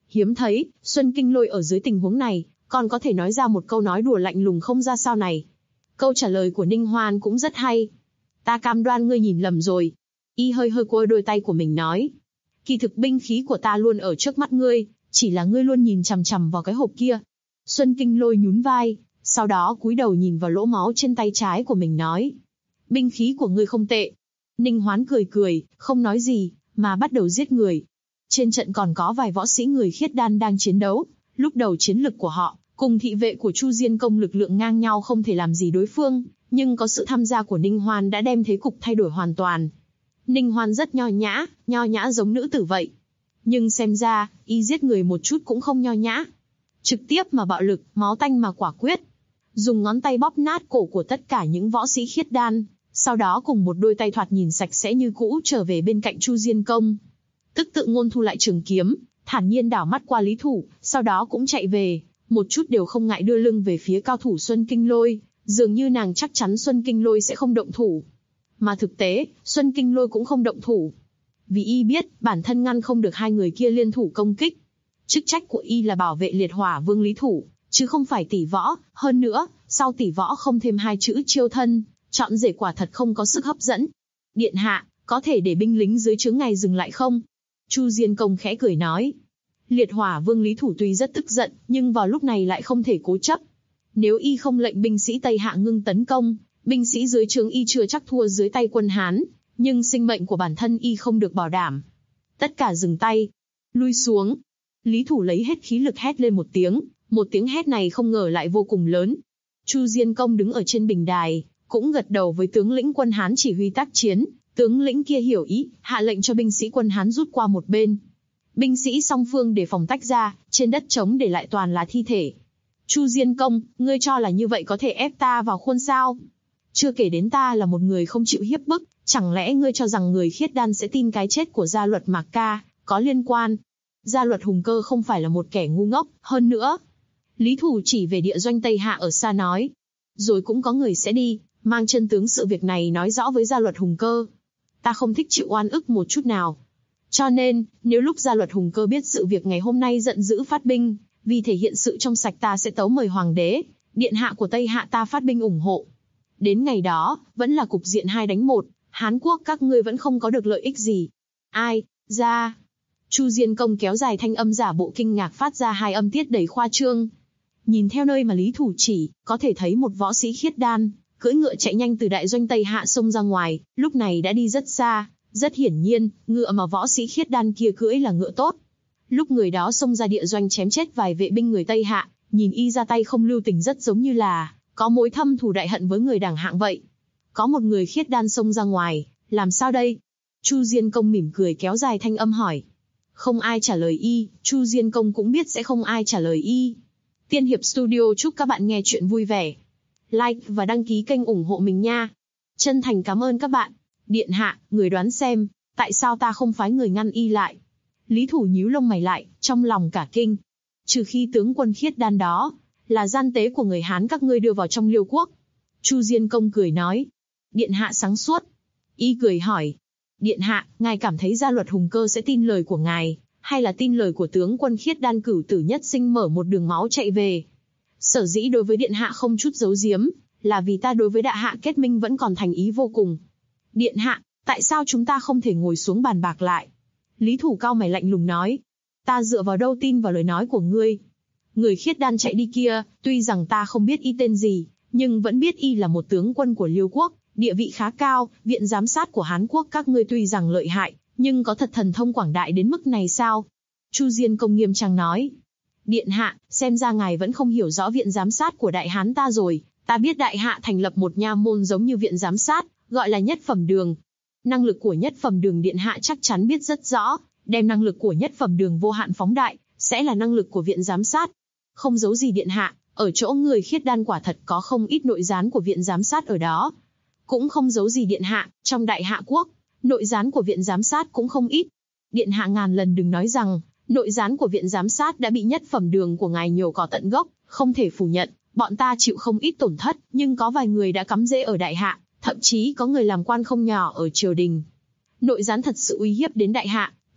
Hiếm thấy, Xuân Kinh Lôi ở dưới tình huống này, còn có thể nói ra một câu nói đùa lạnh lùng không ra sao này. Câu trả lời của Ninh Hoan cũng rất hay. Ta cam đoan ngươi nhìn lầm rồi. Y hơi hơi quơ đôi tay của mình nói. Kỳ thực binh khí của ta luôn ở trước mắt ngươi, chỉ là ngươi luôn nhìn chằm chằm vào cái hộp kia. Xuân Kinh Lôi nhún vai, sau đó cúi đầu nhìn vào lỗ máu trên tay trái của mình nói. Binh khí của ngươi không tệ. Ninh Hoán cười cười, không nói gì, mà bắt đầu giết người. Trên trận còn có vài võ sĩ người khiết đan đang chiến đấu, lúc đầu chiến lực của họ, cùng thị vệ của Chu Diên Công lực lượng ngang nhau không thể làm gì đối phương, nhưng có sự tham gia của Ninh Hoan đã đem thế cục thay đổi hoàn toàn. Ninh Hoan rất nho nhã giống nữ tử vậy. Nhưng xem ra, y giết người một chút cũng không nho nhã. Trực tiếp mà bạo lực, máu tanh mà quả quyết. Dùng ngón tay bóp nát cổ của tất cả những võ sĩ khiết đan, sau đó cùng một đôi tay thoạt nhìn sạch sẽ như cũ trở về bên cạnh Chu Diên Công. Tức tự ngôn thu lại trường kiếm, thản nhiên đảo mắt qua Lý Thủ, sau đó cũng chạy về, một chút đều không ngại đưa lưng về phía cao thủ Xuân Kinh Lôi, dường như nàng chắc chắn Xuân Kinh Lôi sẽ không động thủ. Mà thực tế, Xuân Kinh Lôi cũng không động thủ. Vì y biết, bản thân ngăn không được hai người kia liên thủ công kích. Chức trách của y là bảo vệ liệt hỏa vương Lý Thủ, chứ không phải tỷ võ, hơn nữa, sau tỷ võ không thêm hai chữ chiêu thân, chọn rể quả thật không có sức hấp dẫn. Điện hạ, có thể để binh lính dưới trướng ngài dừng lại không? Chu Diên Công khẽ cười nói. Liệt hỏa vương Lý Thủ tuy rất tức giận, nhưng vào lúc này lại không thể cố chấp. Nếu y không lệnh binh sĩ Tây Hạ ngưng tấn công, binh sĩ dưới trướng y chưa chắc thua dưới tay quân Hán, nhưng sinh mệnh của bản thân y không được bảo đảm. Tất cả dừng tay, lui xuống. Lý Thủ lấy hết khí lực hét lên một tiếng hét này không ngờ lại vô cùng lớn. Chu Diên Công đứng ở trên bình đài, cũng gật đầu với tướng lĩnh quân Hán chỉ huy tác chiến. Tướng lĩnh kia hiểu ý, hạ lệnh cho binh sĩ quân Hán rút qua một bên. Binh sĩ song phương đề phòng tách ra, trên đất trống để lại toàn là thi thể. Chu Diên Công, ngươi cho là như vậy có thể ép ta vào khuôn sao? Chưa kể đến ta là một người không chịu hiếp bức, chẳng lẽ ngươi cho rằng người khiết đan sẽ tin cái chết của Gia Luật Mạc Ca có liên quan? Gia Luật Hùng Cơ không phải là một kẻ ngu ngốc, hơn nữa. Lý Thủ chỉ về địa doanh Tây Hạ ở xa nói. Rồi cũng có người sẽ đi, mang chân tướng sự việc này nói rõ với Gia Luật Hùng Cơ. Ta không thích chịu oan ức một chút nào. Cho nên, nếu lúc Gia Luật Hùng Cơ biết sự việc ngày hôm nay giận dữ phát binh, vì thể hiện sự trong sạch ta sẽ tấu mời hoàng đế, điện hạ của Tây Hạ ta phát binh ủng hộ. Đến ngày đó, vẫn là cục diện 2 đánh 1, Hán Quốc các ngươi vẫn không có được lợi ích gì. Ai, ra. Chu Diên Công kéo dài thanh âm giả bộ kinh ngạc phát ra 2 âm tiết đầy khoa trương. Nhìn theo nơi mà Lý Thủ chỉ, có thể thấy một võ sĩ khiết đan, cưỡi ngựa chạy nhanh từ đại doanh Tây Hạ xông ra ngoài, lúc này đã đi rất xa, rất hiển nhiên, ngựa mà võ sĩ khiết đan kia cưỡi là ngựa tốt. Lúc người đó xông ra địa doanh chém chết vài vệ binh người Tây Hạ, nhìn y ra tay không lưu tình rất giống như là có mối thâm thù đại hận với người đẳng hạng vậy. Có một người khiết đan xông ra ngoài, làm sao đây? Chu Diên Công mỉm cười kéo dài thanh âm hỏi. Không ai trả lời y, Chu Diên Công cũng biết sẽ không ai trả lời y. Tiên Hiệp Studio chúc các bạn nghe chuyện vui vẻ. Like và đăng ký kênh ủng hộ mình nha. Chân thành cảm ơn các bạn. Điện hạ, người đoán xem, tại sao ta không phái người ngăn y lại? Lý Thủ nhíu lông mày lại, trong lòng cả kinh. Trừ khi tướng quân khiết đan đó là gian tế của người Hán các ngươi đưa vào trong Liêu quốc. Chu Diên Công cười nói. Điện hạ sáng suốt. Y cười hỏi. Điện hạ, ngài cảm thấy Gia Luật Hùng Cơ sẽ tin lời của ngài, hay là tin lời của tướng quân khiết đan cửu tử nhất sinh mở một đường máu chạy về? Sở dĩ đối với điện hạ không chút giấu giếm, là vì ta đối với đại hạ kết minh vẫn còn thành ý vô cùng. Điện hạ, tại sao chúng ta không thể ngồi xuống bàn bạc lại? Lý Thủ cau mày lạnh lùng nói. Ta dựa vào đâu tin vào lời nói của ngươi? Người khiết đan chạy đi kia, tuy rằng ta không biết y tên gì, nhưng vẫn biết y là một tướng quân của Liêu quốc, địa vị khá cao, viện giám sát của Hán Quốc các ngươi tuy rằng lợi hại, nhưng có thật thần thông quảng đại đến mức này sao? Chu Diên Công nghiêm trang nói. Điện hạ, xem ra ngài vẫn không hiểu rõ viện giám sát của Đại Hán ta rồi. Ta biết Đại Hạ thành lập một nha môn giống như viện giám sát, gọi là Nhất Phẩm Đường. Năng lực của Nhất Phẩm Đường điện hạ chắc chắn biết rất rõ, đem năng lực của Nhất Phẩm Đường vô hạn phóng đại, sẽ là năng lực của viện giám sát. Không giấu gì điện hạ, ở chỗ người khiết đan quả thật có không ít nội gián của viện giám sát ở đó. Cũng không giấu gì điện hạ, trong Đại Hạ quốc, nội gián của viện giám sát cũng không ít. Điện hạ ngàn lần đừng nói rằng, nội gián của viện giám sát đã bị Nhất Phẩm Đường của ngài nhổ cỏ tận gốc, không thể phủ nhận, bọn ta chịu không ít tổn thất, nhưng có vài người đã cắm rễ ở Đại Hạ, thậm chí có người làm quan không nhỏ ở triều đình. Nội gián thật sự uy hiếp đến Đại Hạ,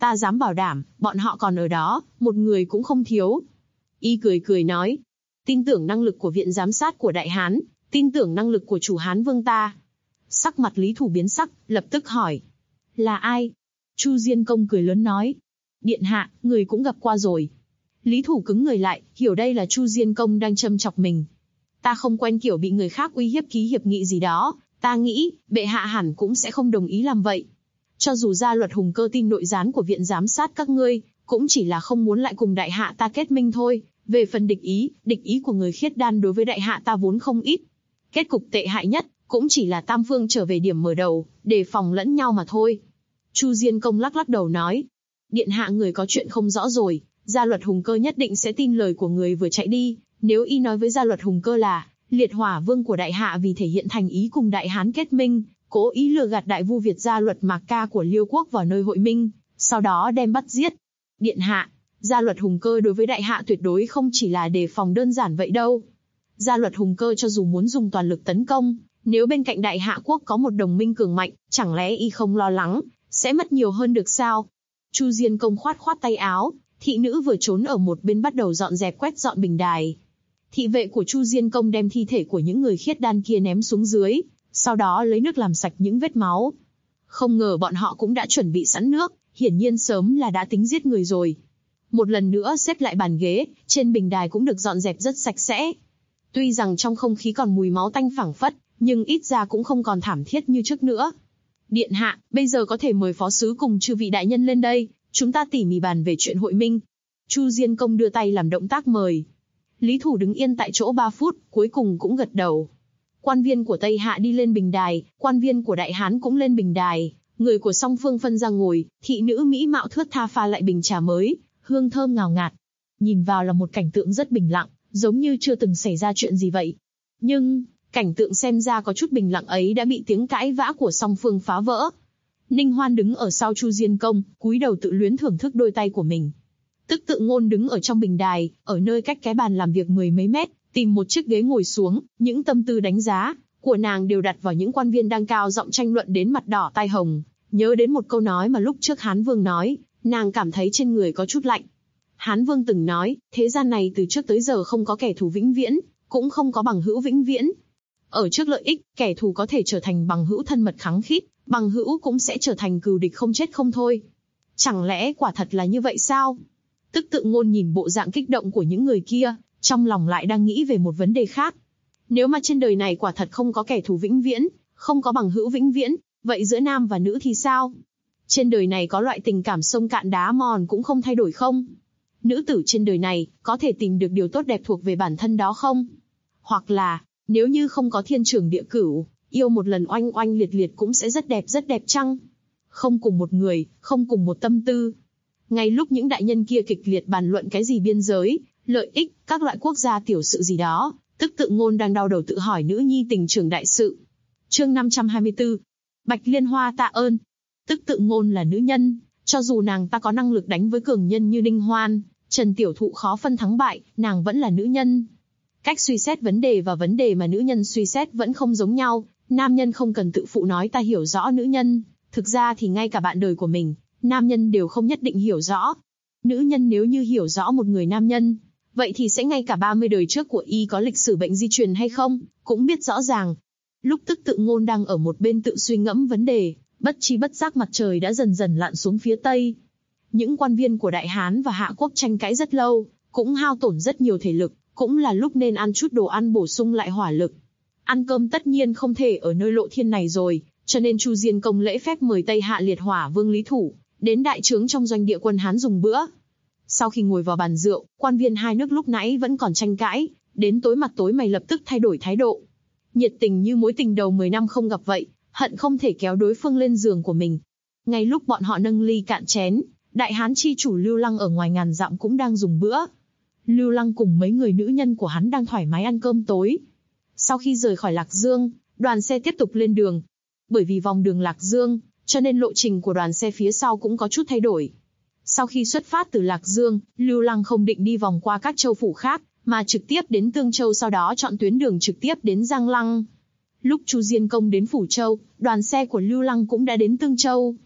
Ta dám bảo đảm, bọn họ còn ở đó, một người cũng không thiếu. Y cười cười nói, tin tưởng năng lực của viện giám sát của Đại Hán, tin tưởng năng lực của chủ Hán Vương ta. Sắc mặt Lý Thủ biến sắc, lập tức hỏi, là ai? Chu Diên Công cười lớn nói, điện hạ, người cũng gặp qua rồi. Lý Thủ cứng người lại, hiểu đây là Chu Diên Công đang châm chọc mình. Ta không quen kiểu bị người khác uy hiếp ký hiệp nghị gì đó, ta nghĩ, bệ hạ hẳn cũng sẽ không đồng ý làm vậy. Cho dù Gia Luật Hùng Cơ tin nội gián của viện giám sát các ngươi, cũng chỉ là không muốn lại cùng đại hạ ta kết minh thôi. Về phần địch ý của người khiết đan đối với đại hạ ta vốn không ít. Kết cục tệ hại nhất, cũng chỉ là tam phương trở về điểm mở đầu, đề phòng lẫn nhau mà thôi. Chu Diên Công lắc lắc đầu nói, điện hạ người có chuyện không rõ rồi, Gia Luật Hùng Cơ nhất định sẽ tin lời của người vừa chạy đi. Nếu y nói với Gia Luật Hùng Cơ là Liệt Hỏa Vương của đại hạ vì thể hiện thành ý cùng Đại Hán kết minh, cố ý lừa gạt đại vu Việt Gia Luật Mạc Ca của Liêu quốc vào nơi hội minh, sau đó đem bắt giết. Điện hạ, Gia Luật Hùng Cơ đối với đại hạ tuyệt đối không chỉ là đề phòng đơn giản vậy đâu. Gia Luật Hùng Cơ cho dù muốn dùng toàn lực tấn công, nếu bên cạnh đại hạ quốc có một đồng minh cường mạnh, chẳng lẽ y không lo lắng, sẽ mất nhiều hơn được sao? Chu Diên Công khoát khoát tay áo, thị nữ vừa trốn ở một bên bắt đầu dọn dẹp quét dọn bình đài. Thị vệ của Chu Diên Công đem thi thể của những người khiết đan kia ném xuống dưới, sau đó lấy nước làm sạch những vết máu. Không ngờ bọn họ cũng đã chuẩn bị sẵn nước, hiển nhiên sớm là đã tính giết người rồi. Một lần nữa xếp lại bàn ghế, trên bình đài cũng được dọn dẹp rất sạch sẽ. Tuy rằng trong không khí còn mùi máu tanh phảng phất, nhưng ít ra cũng không còn thảm thiết như trước nữa. Điện hạ, bây giờ có thể mời phó sứ cùng chư vị đại nhân lên đây, chúng ta tỉ mỉ bàn về chuyện hội minh. Chu Diên Công đưa tay làm động tác mời. Lý Thủ đứng yên tại chỗ 3 phút, cuối cùng cũng gật đầu. Quan viên của Tây Hạ đi lên bình đài, quan viên của Đại Hán cũng lên bình đài, người của song phương phân ra ngồi, thị nữ mỹ mạo thướt tha pha lại bình trà mới, hương thơm ngào ngạt. Nhìn vào là một cảnh tượng rất bình lặng, giống như chưa từng xảy ra chuyện gì vậy. Nhưng, cảnh tượng xem ra có chút bình lặng ấy đã bị tiếng cãi vã của song phương phá vỡ. Ninh Hoan đứng ở sau Chu Diên Công, cúi đầu tự luyến thưởng thức đôi tay của mình. Tức Tự Ngôn đứng ở trong bình đài, ở nơi cách cái bàn làm việc 10 mấy mét, tìm một chiếc ghế ngồi xuống, những tâm tư đánh giá của nàng đều đặt vào những quan viên đang cao giọng tranh luận đến mặt đỏ tai hồng. Nhớ đến một câu nói mà lúc trước Hán Vương nói, nàng cảm thấy trên người có chút lạnh. Hán Vương từng nói, thế gian này từ trước tới giờ không có kẻ thù vĩnh viễn, cũng không có bằng hữu vĩnh viễn. Ở trước lợi ích, kẻ thù có thể trở thành bằng hữu thân mật khăng khít, bằng hữu cũng sẽ trở thành cừu địch không chết không thôi. Chẳng lẽ quả thật là như vậy sao? Tức Tự Ngôn nhìn bộ dạng kích động của những người kia, trong lòng lại đang nghĩ về một vấn đề khác. Nếu mà trên đời này quả thật không có kẻ thù vĩnh viễn, không có bằng hữu vĩnh viễn, vậy giữa nam và nữ thì sao? Trên đời này có loại tình cảm sông cạn đá mòn cũng không thay đổi không? Nữ tử trên đời này, có thể tìm được điều tốt đẹp thuộc về bản thân đó không? Hoặc là, nếu như không có thiên trường địa cửu, yêu một lần oanh oanh liệt liệt cũng sẽ rất đẹp chăng? Không cùng một người, không cùng một tâm tư. Ngay lúc những đại nhân kia kịch liệt bàn luận cái gì biên giới, lợi ích, các loại quốc gia tiểu sự gì đó, Tức Tự Ngôn đang đau đầu tự hỏi nữ nhi tình trường đại sự. Chương 524. Bạch Liên Hoa tạ ơn. Tức Tự Ngôn là nữ nhân, cho dù nàng ta có năng lực đánh với cường nhân như Ninh Hoan, Trần Tiểu Thụ khó phân thắng bại, nàng vẫn là nữ nhân. Cách suy xét vấn đề và vấn đề mà nữ nhân suy xét vẫn không giống nhau, nam nhân không cần tự phụ nói ta hiểu rõ nữ nhân, thực ra thì ngay cả bạn đời của mình, nam nhân đều không nhất định hiểu rõ. Nữ nhân nếu như hiểu rõ một người nam nhân, vậy thì sẽ ngay cả 30 đời trước của y có lịch sử bệnh di truyền hay không, cũng biết rõ ràng. Lúc Tức Tự Ngôn đang ở một bên tự suy ngẫm vấn đề, bất tri bất giác mặt trời đã dần dần lặn xuống phía tây. Những quan viên của Đại Hán và Hạ Quốc tranh cãi rất lâu, cũng hao tổn rất nhiều thể lực, cũng là lúc nên ăn chút đồ ăn bổ sung lại hỏa lực. Ăn cơm tất nhiên không thể ở nơi lộ thiên này rồi, cho nên Chu Diên Công lễ phép mời Tây Hạ Liệt Hỏa Vương Lý Thủ đến đại trướng trong doanh địa quân Hán dùng bữa. Sau khi ngồi vào bàn rượu, quan viên hai nước lúc nãy vẫn còn tranh cãi, đến tối mặt tối mày lập tức thay đổi thái độ. Nhiệt tình như mối tình đầu 10 năm không gặp vậy, hận không thể kéo đối phương lên giường của mình. Ngay lúc bọn họ nâng ly cạn chén, Đại Hán chi chủ Lưu Lăng ở ngoài ngàn dặm cũng đang dùng bữa. Lưu Lăng cùng mấy người nữ nhân của hắn đang thoải mái ăn cơm tối. Sau khi rời khỏi Lạc Dương, đoàn xe tiếp tục lên đường. Bởi vì vòng đường Lạc Dương, cho nên lộ trình của đoàn xe phía sau cũng có chút thay đổi. Sau khi xuất phát từ Lạc Dương, Lưu Lăng không định đi vòng qua các châu phủ khác, mà trực tiếp đến Tương Châu, sau đó chọn tuyến đường trực tiếp đến Giang Lăng. Lúc Chu Diên Công đến Phủ Châu, đoàn xe của Lưu Lăng cũng đã đến Tương Châu.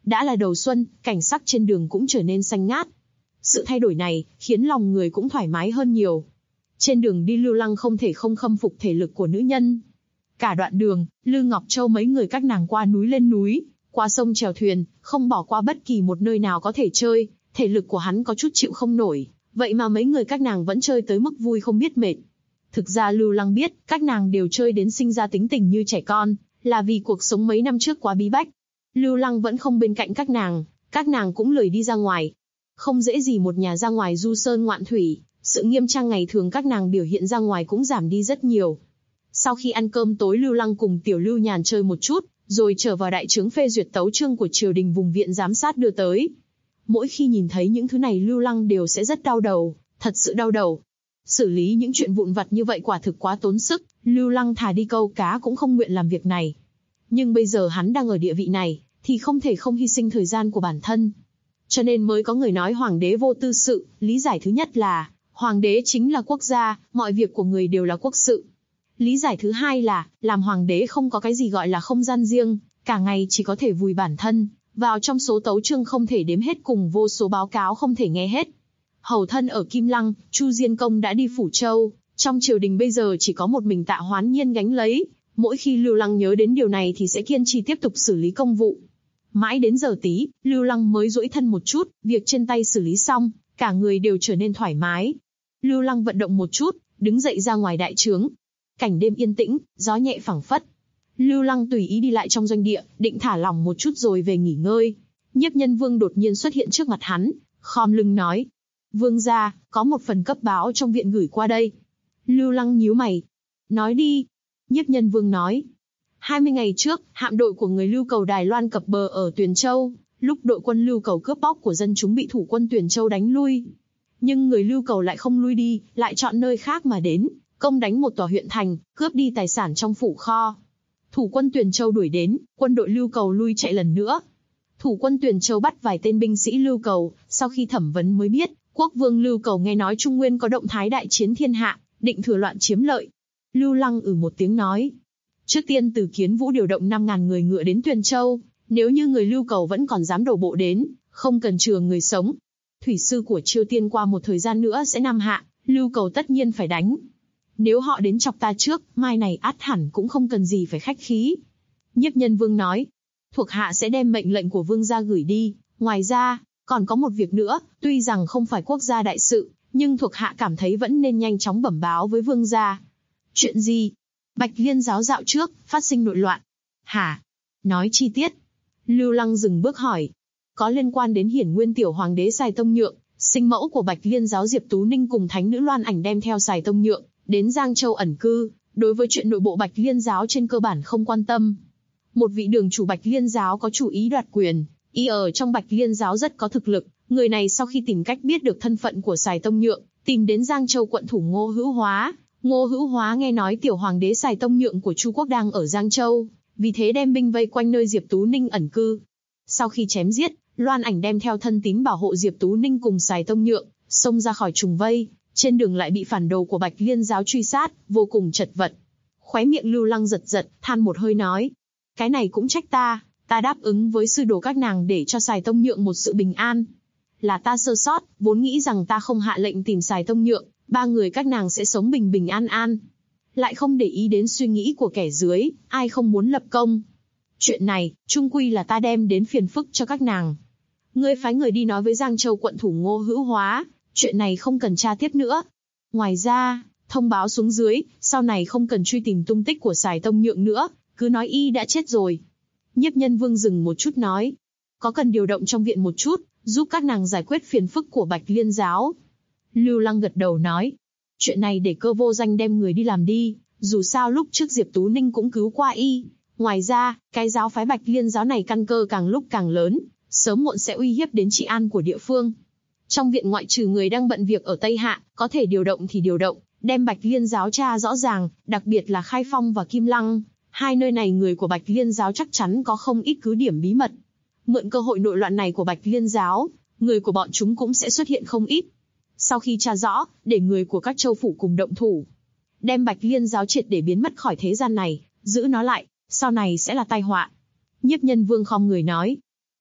Đã là đầu xuân, cảnh sắc trên đường cũng trở nên xanh ngát. Sự thay đổi này khiến lòng người cũng thoải mái hơn nhiều. Trên đường đi Lưu Lăng không thể không khâm phục thể lực của nữ nhân. Cả đoạn đường, Lư Ngọc Châu mấy người các nàng qua núi lên núi, qua sông chèo thuyền, không bỏ qua bất kỳ một nơi nào có thể chơi. Thể lực của hắn có chút chịu không nổi, vậy mà mấy người các nàng vẫn chơi tới mức vui không biết mệt. Thực ra Lưu Lăng biết, các nàng đều chơi đến sinh ra tính tình như trẻ con, là vì cuộc sống mấy năm trước quá bí bách. Lưu Lăng vẫn không bên cạnh các nàng cũng lười đi ra ngoài. Không dễ gì một nhà ra ngoài du sơn ngoạn thủy, sự nghiêm trang ngày thường các nàng biểu hiện ra ngoài cũng giảm đi rất nhiều. Sau khi ăn cơm tối Lưu Lăng cùng Tiểu Lưu Nhàn chơi một chút, rồi trở vào đại trướng phê duyệt tấu chương của triều đình vùng viện giám sát đưa tới. Mỗi khi nhìn thấy những thứ này Lưu Lăng đều sẽ rất đau đầu, thật sự đau đầu. Xử lý những chuyện vụn vặt như vậy quả thực quá tốn sức, Lưu Lăng thà đi câu cá cũng không nguyện làm việc này. Nhưng bây giờ hắn đang ở địa vị này, thì không thể không hy sinh thời gian của bản thân. Cho nên mới có người nói hoàng đế vô tư sự, lý giải thứ nhất là, hoàng đế chính là quốc gia, mọi việc của người đều là quốc sự. Lý giải thứ hai là, làm hoàng đế không có cái gì gọi là không gian riêng, cả ngày chỉ có thể vùi bản thân vào trong số tấu chương không thể đếm hết cùng vô số báo cáo không thể nghe hết. Hầu thân ở Kim Lăng, Chu Diên Công đã đi Phủ Châu, trong triều đình bây giờ chỉ có một mình Tạ Hoán Nhiên gánh lấy. Mỗi khi Lưu Lăng nhớ đến điều này thì sẽ kiên trì tiếp tục xử lý công vụ. Mãi đến giờ tí, Lưu Lăng mới duỗi thân một chút, việc trên tay xử lý xong, cả người đều trở nên thoải mái. Lưu Lăng vận động một chút, đứng dậy ra ngoài đại trướng. Cảnh đêm yên tĩnh, gió nhẹ phảng phất. Lưu Lăng tùy ý đi lại trong doanh địa, định thả lỏng một chút rồi về nghỉ ngơi. Nhiếp Nhân Vương đột nhiên xuất hiện trước mặt hắn, khom lưng nói: "Vương gia, có một phần cấp báo trong viện gửi qua đây." Lưu Lăng nhíu mày. "Nói đi." Nhiếp Nhân Vương nói: 20 ngày trước, hạm đội của người Lưu Cầu Đài Loan cập bờ ở Tuyền Châu, lúc đội quân Lưu Cầu cướp bóc của dân chúng bị thủ quân Tuyền Châu đánh lui. Nhưng người Lưu Cầu lại không lui đi, lại chọn nơi khác mà đến, công đánh một tòa huyện thành, cướp đi tài sản trong phủ kho. Thủ quân Tuyền Châu đuổi đến, quân đội Lưu Cầu lui chạy lần nữa. Thủ quân Tuyền Châu bắt vài tên binh sĩ Lưu Cầu, sau khi thẩm vấn mới biết, quốc vương Lưu Cầu nghe nói Trung Nguyên có động thái đại chiến thiên hạ, định thừa loạn chiếm lợi. Lưu Lăng một tiếng nói: "Trước tiên Từ Kiến Vũ điều động 5.000 người ngựa đến Tuyền Châu, nếu như người Lưu Cầu vẫn còn dám đổ bộ đến, không cần chừa người sống. Thủy sư của Chiêu Tiên qua một thời gian nữa sẽ nam hạ, Lưu Cầu tất nhiên phải đánh. Nếu họ đến chọc ta trước, mai này ắt hẳn cũng không cần gì phải khách khí." Nhiếp Nhân Vương nói: "Thuộc hạ sẽ đem mệnh lệnh của vương gia gửi đi, ngoài ra, còn có một việc nữa, tuy rằng không phải quốc gia đại sự, nhưng thuộc hạ cảm thấy vẫn nên nhanh chóng bẩm báo với vương gia." "Chuyện gì?" "Bạch Liên giáo dạo trước, phát sinh nội loạn." "Hả? Nói chi tiết." Lưu Lăng dừng bước hỏi. "Có liên quan đến Hiển Nguyên tiểu hoàng đế Sài Tông Nhượng, sinh mẫu của Bạch Liên giáo Diệp Tú Ninh cùng thánh nữ Loan Ảnh đem theo Sài Tông Nhượng đến Giang Châu ẩn cư, đối với chuyện nội bộ Bạch Liên giáo trên cơ bản không quan tâm. Một vị đường chủ Bạch Liên giáo có chủ ý đoạt quyền, y ở trong Bạch Liên giáo rất có thực lực, người này sau khi tìm cách biết được thân phận của Sài Tông Nhượng, tìm đến Giang Châu quận thủ Ngô Hữu Hóa. Ngô Hữu Hóa nghe nói tiểu hoàng đế Sài Tông Nhượng của Chu quốc đang ở Giang Châu, vì thế đem binh vây quanh nơi Diệp Tú Ninh ẩn cư. Sau khi chém giết, Loan Ảnh đem theo thân tín bảo hộ Diệp Tú Ninh cùng Sài Tông Nhượng, xông ra khỏi trùng vây, trên đường lại bị phản đồ của Bạch Liên giáo truy sát, vô cùng chật vật." Khóe miệng Lưu Lăng giật giật, than một hơi nói: "Cái này cũng trách ta đáp ứng với sư đồ các nàng để cho Sài Tông Nhượng một sự bình an. Là ta sơ sót, vốn nghĩ rằng ta không hạ lệnh tìm Sài Tông Nhượng, ba người các nàng sẽ sống bình bình an an. Lại không để ý đến suy nghĩ của kẻ dưới, ai không muốn lập công. Chuyện này, chung quy là ta đem đến phiền phức cho các nàng. Ngươi phái người đi nói với Giang Châu quận thủ Ngô Hữu Hóa, chuyện này không cần tra tiếp nữa. Ngoài ra, thông báo xuống dưới, sau này không cần truy tìm tung tích của Sài Tông Nhượng nữa, cứ nói y đã chết rồi." Nhiếp Nhân Vương dừng một chút nói: "Có cần điều động trong viện một chút, giúp các nàng giải quyết phiền phức của Bạch Liên giáo?" Lưu Lăng gật đầu nói: "Chuyện này để Cơ Vô Danh đem người đi làm đi, dù sao lúc trước Diệp Tú Ninh cũng cứu qua y. Ngoài ra, cái giáo phái Bạch Liên giáo này căn cơ càng lúc càng lớn, sớm muộn sẽ uy hiếp đến trị an của địa phương. Trong viện ngoại trừ người đang bận việc ở Tây Hạ, có thể điều động thì điều động, đem Bạch Liên giáo tra rõ ràng, đặc biệt là Khai Phong và Kim Lăng. Hai nơi này người của Bạch Liên giáo chắc chắn có không ít cứ điểm bí mật. Mượn cơ hội nội loạn này của Bạch Liên giáo, người của bọn chúng cũng sẽ xuất hiện không ít. Sau khi tra rõ, để người của các châu phủ cùng động thủ, đem Bạch Liên giáo triệt để biến mất khỏi thế gian này, giữ nó lại, sau này sẽ là tai họa." Nhiếp Nhân Vương khom người nói: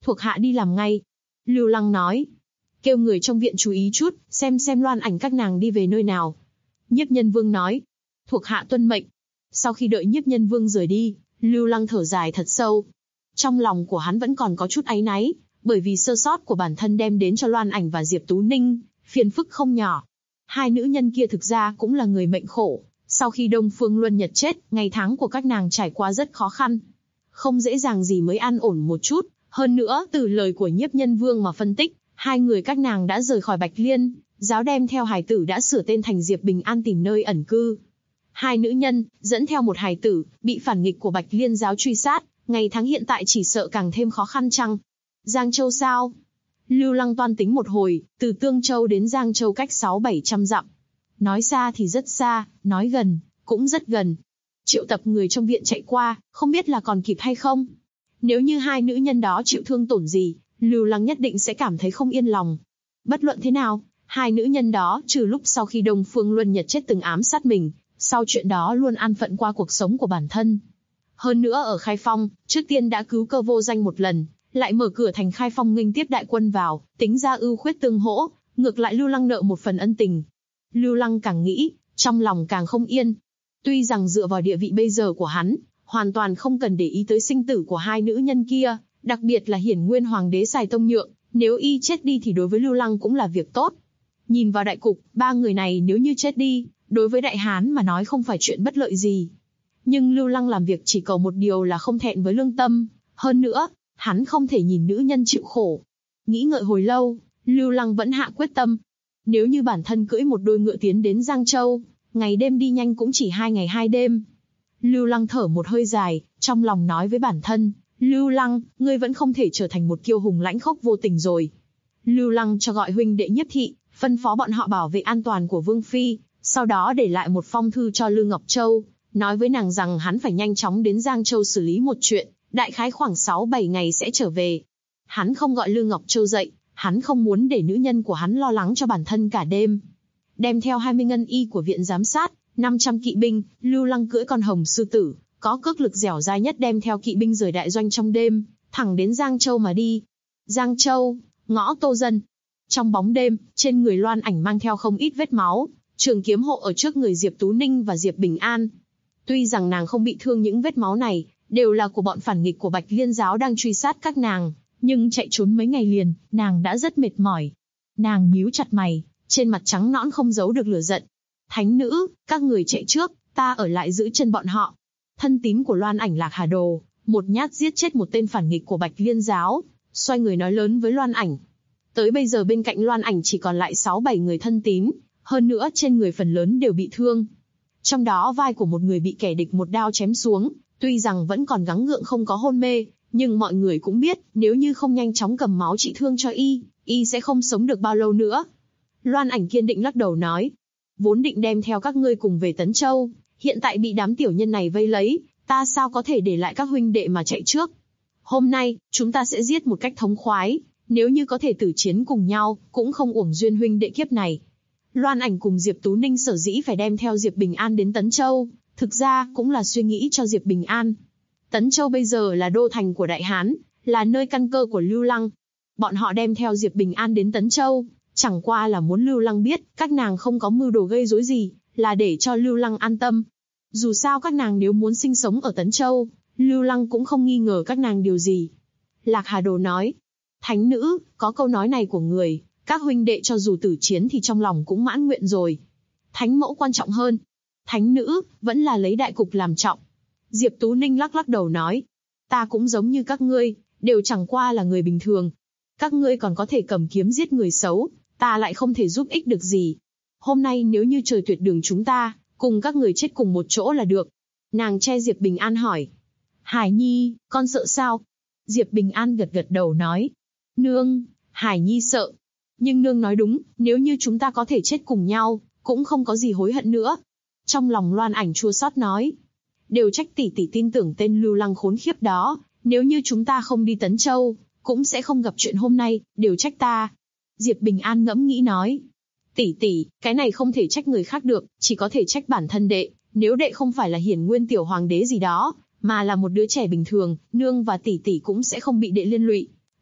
Thuộc hạ đi làm ngay. Lưu Lăng nói. Kêu người trong viện chú ý chút, xem Loan Ảnh các nàng đi về nơi nào. Nhiếp Nhân Vương nói. Thuộc hạ tuân mệnh. Sau khi đợi Nhiếp Nhân Vương rời đi, Lưu Lăng thở dài thật sâu. Trong lòng của hắn vẫn còn có chút áy náy, bởi vì sơ sót của bản thân đem đến cho Loan Ảnh và Diệp Tú Ninh phiền phức không nhỏ. Hai nữ nhân kia thực ra cũng là người mệnh khổ. Sau khi Đông Phương Luân Nhật chết, ngày tháng của các nàng trải qua rất khó khăn. Không dễ dàng gì mới an ổn một chút. Hơn nữa, từ lời của Nhiếp Nhân Vương mà phân tích, hai người các nàng đã rời khỏi Bạch Liên, giáo đem theo hài tử đã sửa tên thành Diệp Bình An tìm nơi ẩn cư. Hai nữ nhân, dẫn theo một hài tử, bị phản nghịch của Bạch Liên giáo truy sát, ngày tháng hiện tại chỉ sợ càng thêm khó khăn chăng? Giang Châu sao? Lưu Lăng toan tính một hồi, từ Tương Châu đến Giang Châu cách 600-700 dặm. Nói xa thì rất xa, nói gần, cũng rất gần. Triệu tập người trong viện chạy qua, không biết là còn kịp hay không? Nếu như hai nữ nhân đó chịu thương tổn gì, Lưu Lăng nhất định sẽ cảm thấy không yên lòng. Bất luận thế nào, hai nữ nhân đó, trừ lúc sau khi Đông Phương Luân Nhật chết từng ám sát mình, sau chuyện đó luôn an phận qua cuộc sống của bản thân. Hơn nữa ở Khai Phong, trước tiên đã cứu Cơ Vô Danh một lần, lại mở cửa thành Khai Phong nghênh tiếp đại quân vào, tính ra ưu khuyết tương hỗ, ngược lại Lưu Lăng nợ một phần ân tình. Lưu Lăng càng nghĩ, trong lòng càng không yên. Tuy rằng dựa vào địa vị bây giờ của hắn, hoàn toàn không cần để ý tới sinh tử của hai nữ nhân kia, đặc biệt là Hiển Nguyên Hoàng đế Sài Tông Nhượng, nếu y chết đi thì đối với Lưu Lăng cũng là việc tốt. Nhìn vào đại cục, ba người này nếu như chết đi, đối với Đại Hán mà nói không phải chuyện bất lợi gì. Nhưng Lưu Lăng làm việc chỉ cầu một điều là không thẹn với lương tâm, hơn nữa, hắn không thể nhìn nữ nhân chịu khổ. Nghĩ ngợi hồi lâu, Lưu Lăng vẫn hạ quyết tâm. Nếu như bản thân cưỡi một đôi ngựa tiến đến Giang Châu, ngày đêm đi nhanh cũng chỉ 2 ngày 2 đêm. Lưu Lăng thở một hơi dài, trong lòng nói với bản thân, Lưu Lăng, ngươi vẫn không thể trở thành một kiêu hùng lãnh khốc vô tình rồi. Lưu Lăng cho gọi huynh đệ Nhiếp Thị, phân phó bọn họ bảo vệ an toàn của Vương Phi, sau đó để lại một phong thư cho Lư Ngọc Châu, nói với nàng rằng hắn phải nhanh chóng đến Giang Châu xử lý một chuyện, đại khái khoảng 6-7 ngày sẽ trở về. Hắn không gọi Lư Ngọc Châu dậy, hắn không muốn để nữ nhân của hắn lo lắng cho bản thân cả đêm. Đem theo 20 ngân y của viện giám sát, 500 kỵ binh, Lưu Lăng cưỡi con hồng sư tử, có cước lực dẻo dai nhất đem theo kỵ binh rời đại doanh trong đêm, thẳng đến Giang Châu mà đi. Giang Châu, ngõ Tô Dân. Trong bóng đêm, trên người Loan Ảnh mang theo không ít vết máu, trường kiếm hộ ở trước người Diệp Tú Ninh và Diệp Bình An. Tuy rằng nàng không bị thương, những vết máu này đều là của bọn phản nghịch của Bạch Liên giáo đang truy sát các nàng, nhưng chạy trốn mấy ngày liền, nàng đã rất mệt mỏi. Nàng nhíu chặt mày, trên mặt trắng nõn không giấu được lửa giận. Thánh nữ, các người chạy trước, ta ở lại giữ chân bọn họ. Thân tín của Loan Ảnh Lạc Hà Đồ, một nhát giết chết một tên phản nghịch của Bạch Liên giáo, xoay người nói lớn với Loan Ảnh. Tới bây giờ bên cạnh Loan Ảnh chỉ còn lại 6-7 người thân tín, hơn nữa trên người phần lớn đều bị thương. Trong đó vai của một người bị kẻ địch một đao chém xuống, tuy rằng vẫn còn gắng gượng không có hôn mê, nhưng mọi người cũng biết, nếu như không nhanh chóng cầm máu trị thương cho y sẽ không sống được bao lâu nữa. Loan Ảnh kiên định lắc đầu nói, vốn định đem theo các ngươi cùng về Tấn Châu, hiện tại bị đám tiểu nhân này vây lấy, ta sao có thể để lại các huynh đệ mà chạy trước. Hôm nay, chúng ta sẽ giết một cách thống khoái, nếu như có thể tử chiến cùng nhau, cũng không uổng duyên huynh đệ kiếp này. Loan Ảnh cùng Diệp Tú Ninh sở dĩ phải đem theo Diệp Bình An đến Tấn Châu, thực ra cũng là suy nghĩ cho Diệp Bình An. Tấn Châu bây giờ là đô thành của Đại Hán, là nơi căn cơ của Lưu Lăng. Bọn họ đem theo Diệp Bình An đến Tấn Châu, chẳng qua là muốn Lưu Lăng biết các nàng không có mưu đồ gây rối gì, là để cho Lưu Lăng an tâm. Dù sao các nàng nếu muốn sinh sống ở Tấn Châu, Lưu Lăng cũng không nghi ngờ các nàng điều gì. Lạc Hà Đồ nói, thánh nữ, có câu nói này của người, các huynh đệ cho dù tử chiến thì trong lòng cũng mãn nguyện rồi. Thánh mẫu quan trọng hơn. Thánh nữ, vẫn là lấy đại cục làm trọng. Diệp Tú Ninh lắc lắc đầu nói, ta cũng giống như các ngươi, đều chẳng qua là người bình thường. Các ngươi còn có thể cầm kiếm giết người xấu, ta lại không thể giúp ích được gì. Hôm nay nếu như trời tuyệt đường chúng ta, cùng các người chết cùng một chỗ là được. Nàng che Diệp Bình An hỏi, Hải Nhi, con sợ sao? Diệp Bình An gật gật đầu nói, nương, Hải Nhi sợ. Nhưng nương nói đúng, nếu như chúng ta có thể chết cùng nhau, cũng không có gì hối hận nữa. Trong lòng Loan Ảnh chua xót nói, đều trách tỷ tỷ tin tưởng tên Lưu Lăng khốn khiếp đó, nếu như chúng ta không đi Tấn Châu, cũng sẽ không gặp chuyện hôm nay, đều trách ta. Diệp Bình An ngẫm nghĩ nói, tỷ tỷ, cái này không thể trách người khác được, chỉ có thể trách bản thân đệ, nếu đệ không phải là Hiển Nguyên tiểu hoàng đế gì đó, mà là một đứa trẻ bình thường, nương và tỷ tỷ cũng sẽ không bị đệ liên lụy.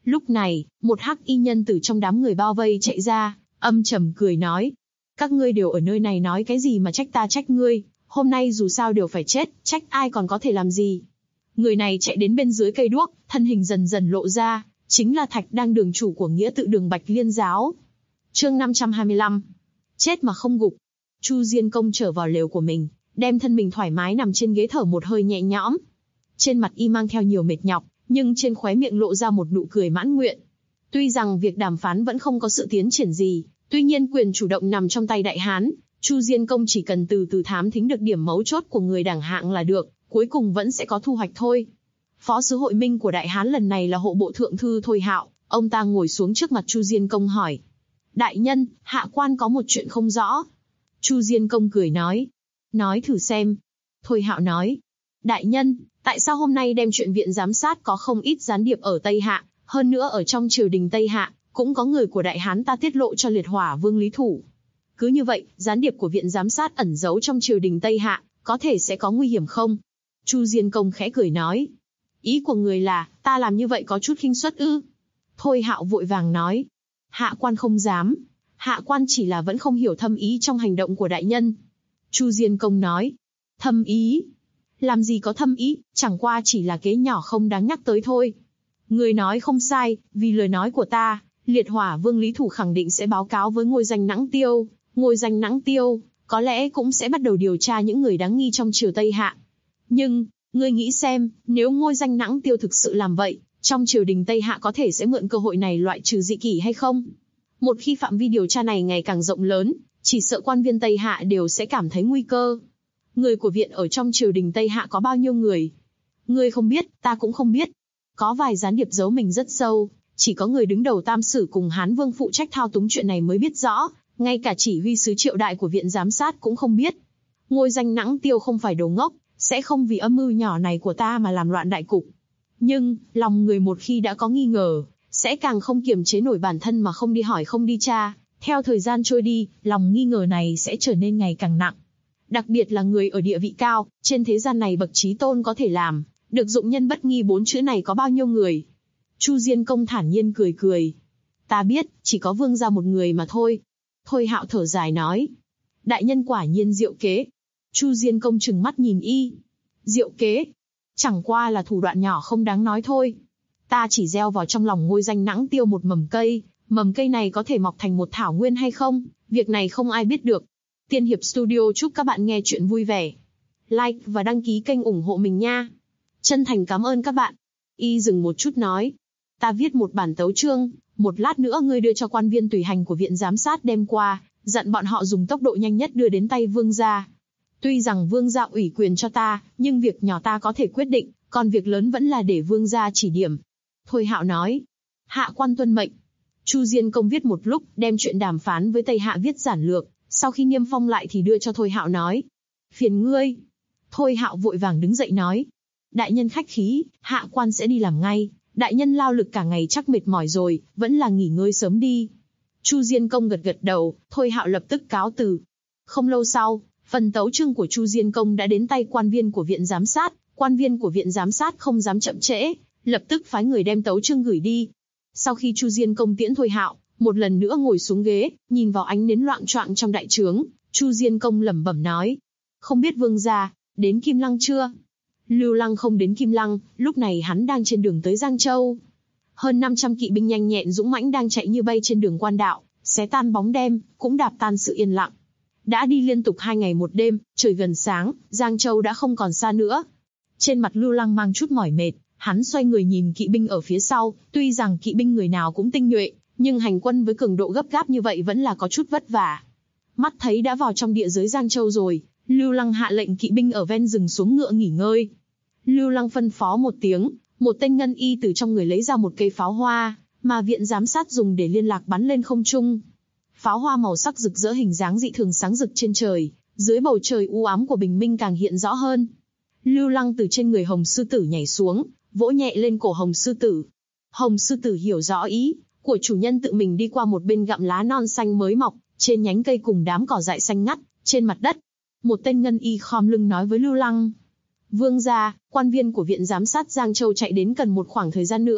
Lúc này, một hắc y nhân từ trong đám người bao vây chạy ra, âm trầm cười nói. Các ngươi đều ở nơi này nói cái gì mà trách ta trách ngươi, hôm nay dù sao đều phải chết, trách ai còn có thể làm gì. Người này chạy đến bên dưới cây đuốc, thân hình dần dần lộ ra, chính là Thạch Đang đường chủ của nghĩa tự đường Bạch Liên giáo. Chương 525. Chết mà không gục. Chu Diên Công trở vào lều của mình, đem thân mình thoải mái nằm trên ghế thở một hơi nhẹ nhõm. Trên mặt y mang theo nhiều mệt nhọc, nhưng trên khóe miệng lộ ra một nụ cười mãn nguyện. Tuy rằng việc đàm phán vẫn không có sự tiến triển gì, tuy nhiên quyền chủ động nằm trong tay Đại Hán, Chu Diên Công chỉ cần từ từ thám thính được điểm mấu chốt của người đẳng hạng là được, cuối cùng vẫn sẽ có thu hoạch thôi. Phó sứ hội minh của Đại Hán lần này là hộ bộ thượng thư Thôi Hạo, ông ta ngồi xuống trước mặt Chu Diên Công hỏi. Đại nhân, hạ quan có một chuyện không rõ. Chu Diên Công cười nói. Nói thử xem. Thôi Hạo nói. Đại nhân, tại sao hôm nay đem chuyện viện giám sát có không ít gián điệp ở Tây Hạ, hơn nữa ở trong triều đình Tây Hạ, cũng có người của Đại Hán ta tiết lộ cho liệt hỏa vương Lý Thủ. Cứ như vậy, gián điệp của viện giám sát ẩn giấu trong triều đình Tây Hạ, có thể sẽ có nguy hiểm không? Chu Diên Công khẽ cười nói. Ý của người là, ta làm như vậy có chút khinh suất ư? Thôi Hạo vội vàng nói. Hạ quan không dám. Hạ quan chỉ là vẫn không hiểu thâm ý trong hành động của đại nhân. Chu Diên Công nói. Thâm ý? Làm gì có thâm ý, chẳng qua chỉ là kế nhỏ không đáng nhắc tới thôi. Người nói không sai, vì lời nói của ta, liệt hỏa vương Lý Thủ khẳng định sẽ báo cáo với ngôi danh Nãng Tiêu. Ngôi danh Nãng Tiêu, có lẽ cũng sẽ bắt đầu điều tra những người đáng nghi trong triều Tây Hạ. Nhưng, ngươi nghĩ xem, nếu ngôi danh Nãng Tiêu thực sự làm vậy, trong triều đình Tây Hạ có thể sẽ mượn cơ hội này loại trừ dị kỷ hay không? Một khi phạm vi điều tra này ngày càng rộng lớn, chỉ sợ quan viên Tây Hạ đều sẽ cảm thấy nguy cơ. Người của viện ở trong triều đình Tây Hạ có bao nhiêu người? Ngươi không biết, ta cũng không biết. Có vài gián điệp giấu mình rất sâu, chỉ có người đứng đầu Tam Sử cùng Hán Vương phụ trách thao túng chuyện này mới biết rõ, ngay cả chỉ huy sứ Triệu Đại của viện giám sát cũng không biết. Ngôi danh Nãng Tiêu không phải đồ ngốc, sẽ không vì âm mưu nhỏ này của ta mà làm loạn đại cục. Nhưng, lòng người một khi đã có nghi ngờ, sẽ càng không kiềm chế nổi bản thân mà không đi hỏi không đi tra. Theo thời gian trôi đi, lòng nghi ngờ này sẽ trở nên ngày càng nặng. Đặc biệt là người ở địa vị cao, trên thế gian này bậc trí tôn có thể làm, được dụng nhân bất nghi 4 chữ này có bao nhiêu người? Chu Diên Công thản nhiên cười cười. Ta biết, chỉ có vương gia một người mà thôi. Thôi Hạo thở dài nói. Đại nhân quả nhiên diệu kế. Chu Diên Công trừng mắt nhìn y. Diệu kế? Chẳng qua là thủ đoạn nhỏ không đáng nói thôi. Ta chỉ gieo vào trong lòng ngôi danh Nãng Tiêu một mầm cây này có thể mọc thành một thảo nguyên hay không, việc này không ai biết được. Tiên Hiệp Studio chúc các bạn nghe chuyện vui vẻ. Like và đăng ký kênh ủng hộ mình nha. Chân thành cảm ơn các bạn. Y dừng một chút nói. Ta viết một bản tấu chương, một lát nữa ngươi đưa cho quan viên tùy hành của viện giám sát đem qua, dặn bọn họ dùng tốc độ nhanh nhất đưa đến tay vương gia. Tuy rằng vương gia ủy quyền cho ta, nhưng việc nhỏ ta có thể quyết định, còn việc lớn vẫn là để vương gia chỉ điểm. Thôi Hạo nói. Hạ quan tuân mệnh. Chu Diên Công viết một lúc, đem chuyện đàm phán với Tây Hạ viết giản lược, sau khi niêm phong lại thì đưa cho Thôi Hạo nói. Phiền ngươi. Thôi Hạo vội vàng đứng dậy nói. Đại nhân khách khí, hạ quan sẽ đi làm ngay. Đại nhân lao lực cả ngày chắc mệt mỏi rồi, vẫn là nghỉ ngơi sớm đi. Chu Diên Công gật gật đầu, Thôi Hạo lập tức cáo từ. Không lâu sau, phần tấu chương của Chu Diên Công đã đến tay quan viên của viện giám sát. Quan viên của viện giám sát không dám chậm trễ, lập tức phái người đem tấu chương gửi đi. Sau khi Chu Diên Công tiễn Thôi Hạo, một lần nữa ngồi xuống ghế, nhìn vào ánh nến loạng choạng trong đại trướng, Chu Diên Công lẩm bẩm nói: "Không biết vương gia đến Kim Lăng chưa?" Lưu Lăng không đến Kim Lăng, lúc này hắn đang trên đường tới Giang Châu. Hơn 500 kỵ binh nhanh nhẹn dũng mãnh đang chạy như bay trên đường quan đạo, xé tan bóng đêm, cũng đạp tan sự yên lặng. Đã đi liên tục 2 ngày 1 đêm, trời gần sáng, Giang Châu đã không còn xa nữa. Trên mặt Lưu Lăng mang chút mỏi mệt, hắn xoay người nhìn kỵ binh ở phía sau, tuy rằng kỵ binh người nào cũng tinh nhuệ, nhưng hành quân với cường độ gấp gáp như vậy vẫn là có chút vất vả. Mắt thấy đã vào trong địa giới Giang Châu rồi, Lưu Lăng hạ lệnh kỵ binh ở ven rừng xuống ngựa nghỉ ngơi. Lưu Lăng phân phó một tiếng, một tên ngân y từ trong người lấy ra một cây pháo hoa, mà viện giám sát dùng để liên lạc bắn lên không trung. Pháo hoa màu sắc rực rỡ hình dáng dị thường sáng rực trên trời, dưới bầu trời u ám của bình minh càng hiện rõ hơn. Lưu Lăng từ trên người Hồng Sư Tử nhảy xuống, vỗ nhẹ lên cổ Hồng Sư Tử. Hồng Sư Tử hiểu rõ ý của chủ nhân, tự mình đi qua một bên gặm lá non xanh mới mọc trên nhánh cây cùng đám cỏ dại xanh ngắt trên mặt đất. Một tên ngân y khom lưng nói với Lưu Lăng: "Vương gia, quan viên của viện giám sát Giang Châu chạy đến cần một khoảng thời gian nữa,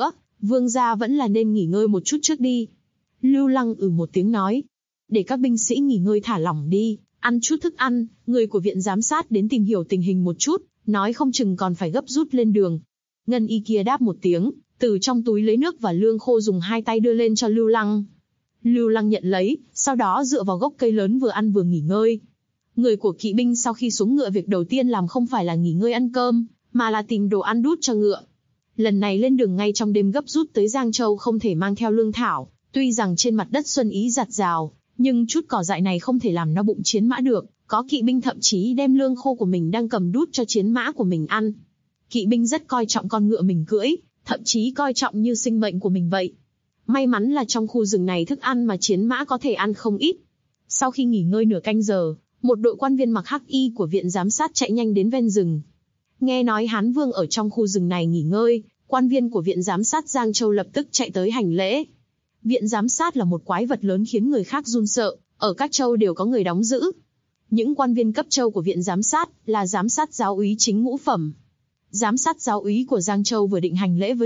Vương gia vẫn là nên nghỉ ngơi một chút trước đi. Lưu Lăng một tiếng nói. Để các binh sĩ nghỉ ngơi thả lỏng đi, ăn chút thức ăn, người của viện giám sát đến tìm hiểu tình hình một chút, nói không chừng còn phải gấp rút lên đường. Ngân y kia đáp một tiếng, từ trong túi lấy nước và lương khô dùng hai tay đưa lên cho Lưu Lăng. Lưu Lăng nhận lấy, sau đó dựa vào gốc cây lớn vừa ăn vừa nghỉ ngơi. Người của kỵ binh sau khi xuống ngựa việc đầu tiên làm không phải là nghỉ ngơi ăn cơm, mà là tìm đồ ăn đút cho ngựa. Lần này lên đường ngay trong đêm gấp rút tới Giang Châu không thể mang theo lương thảo, tuy rằng trên mặt đất xuân ý rặt rào, nhưng chút cỏ dại này không thể làm no bụng chiến mã được, có kỵ binh thậm chí đem lương khô của mình đang cầm đút cho chiến mã của mình ăn. Kỵ binh rất coi trọng con ngựa mình cưỡi, thậm chí coi trọng như sinh mệnh của mình vậy. May mắn là trong khu rừng này thức ăn mà chiến mã có thể ăn không ít. Sau khi nghỉ ngơi nửa canh giờ, một đội quan viên mặc hắc y của viện giám sát chạy nhanh đến ven rừng. Nghe nói Hán Vương ở trong khu rừng này nghỉ ngơi, quan viên của viện giám sát Giang Châu lập tức chạy tới hành lễ. Viện giám sát là một quái vật lớn khiến người khác run sợ, ở các châu đều có người đóng giữ. Những quan viên cấp châu của viện giám sát là giám sát giáo úy chính ngũ phẩm. Giám sát giáo úy của Giang Châu vừa định hành lễ với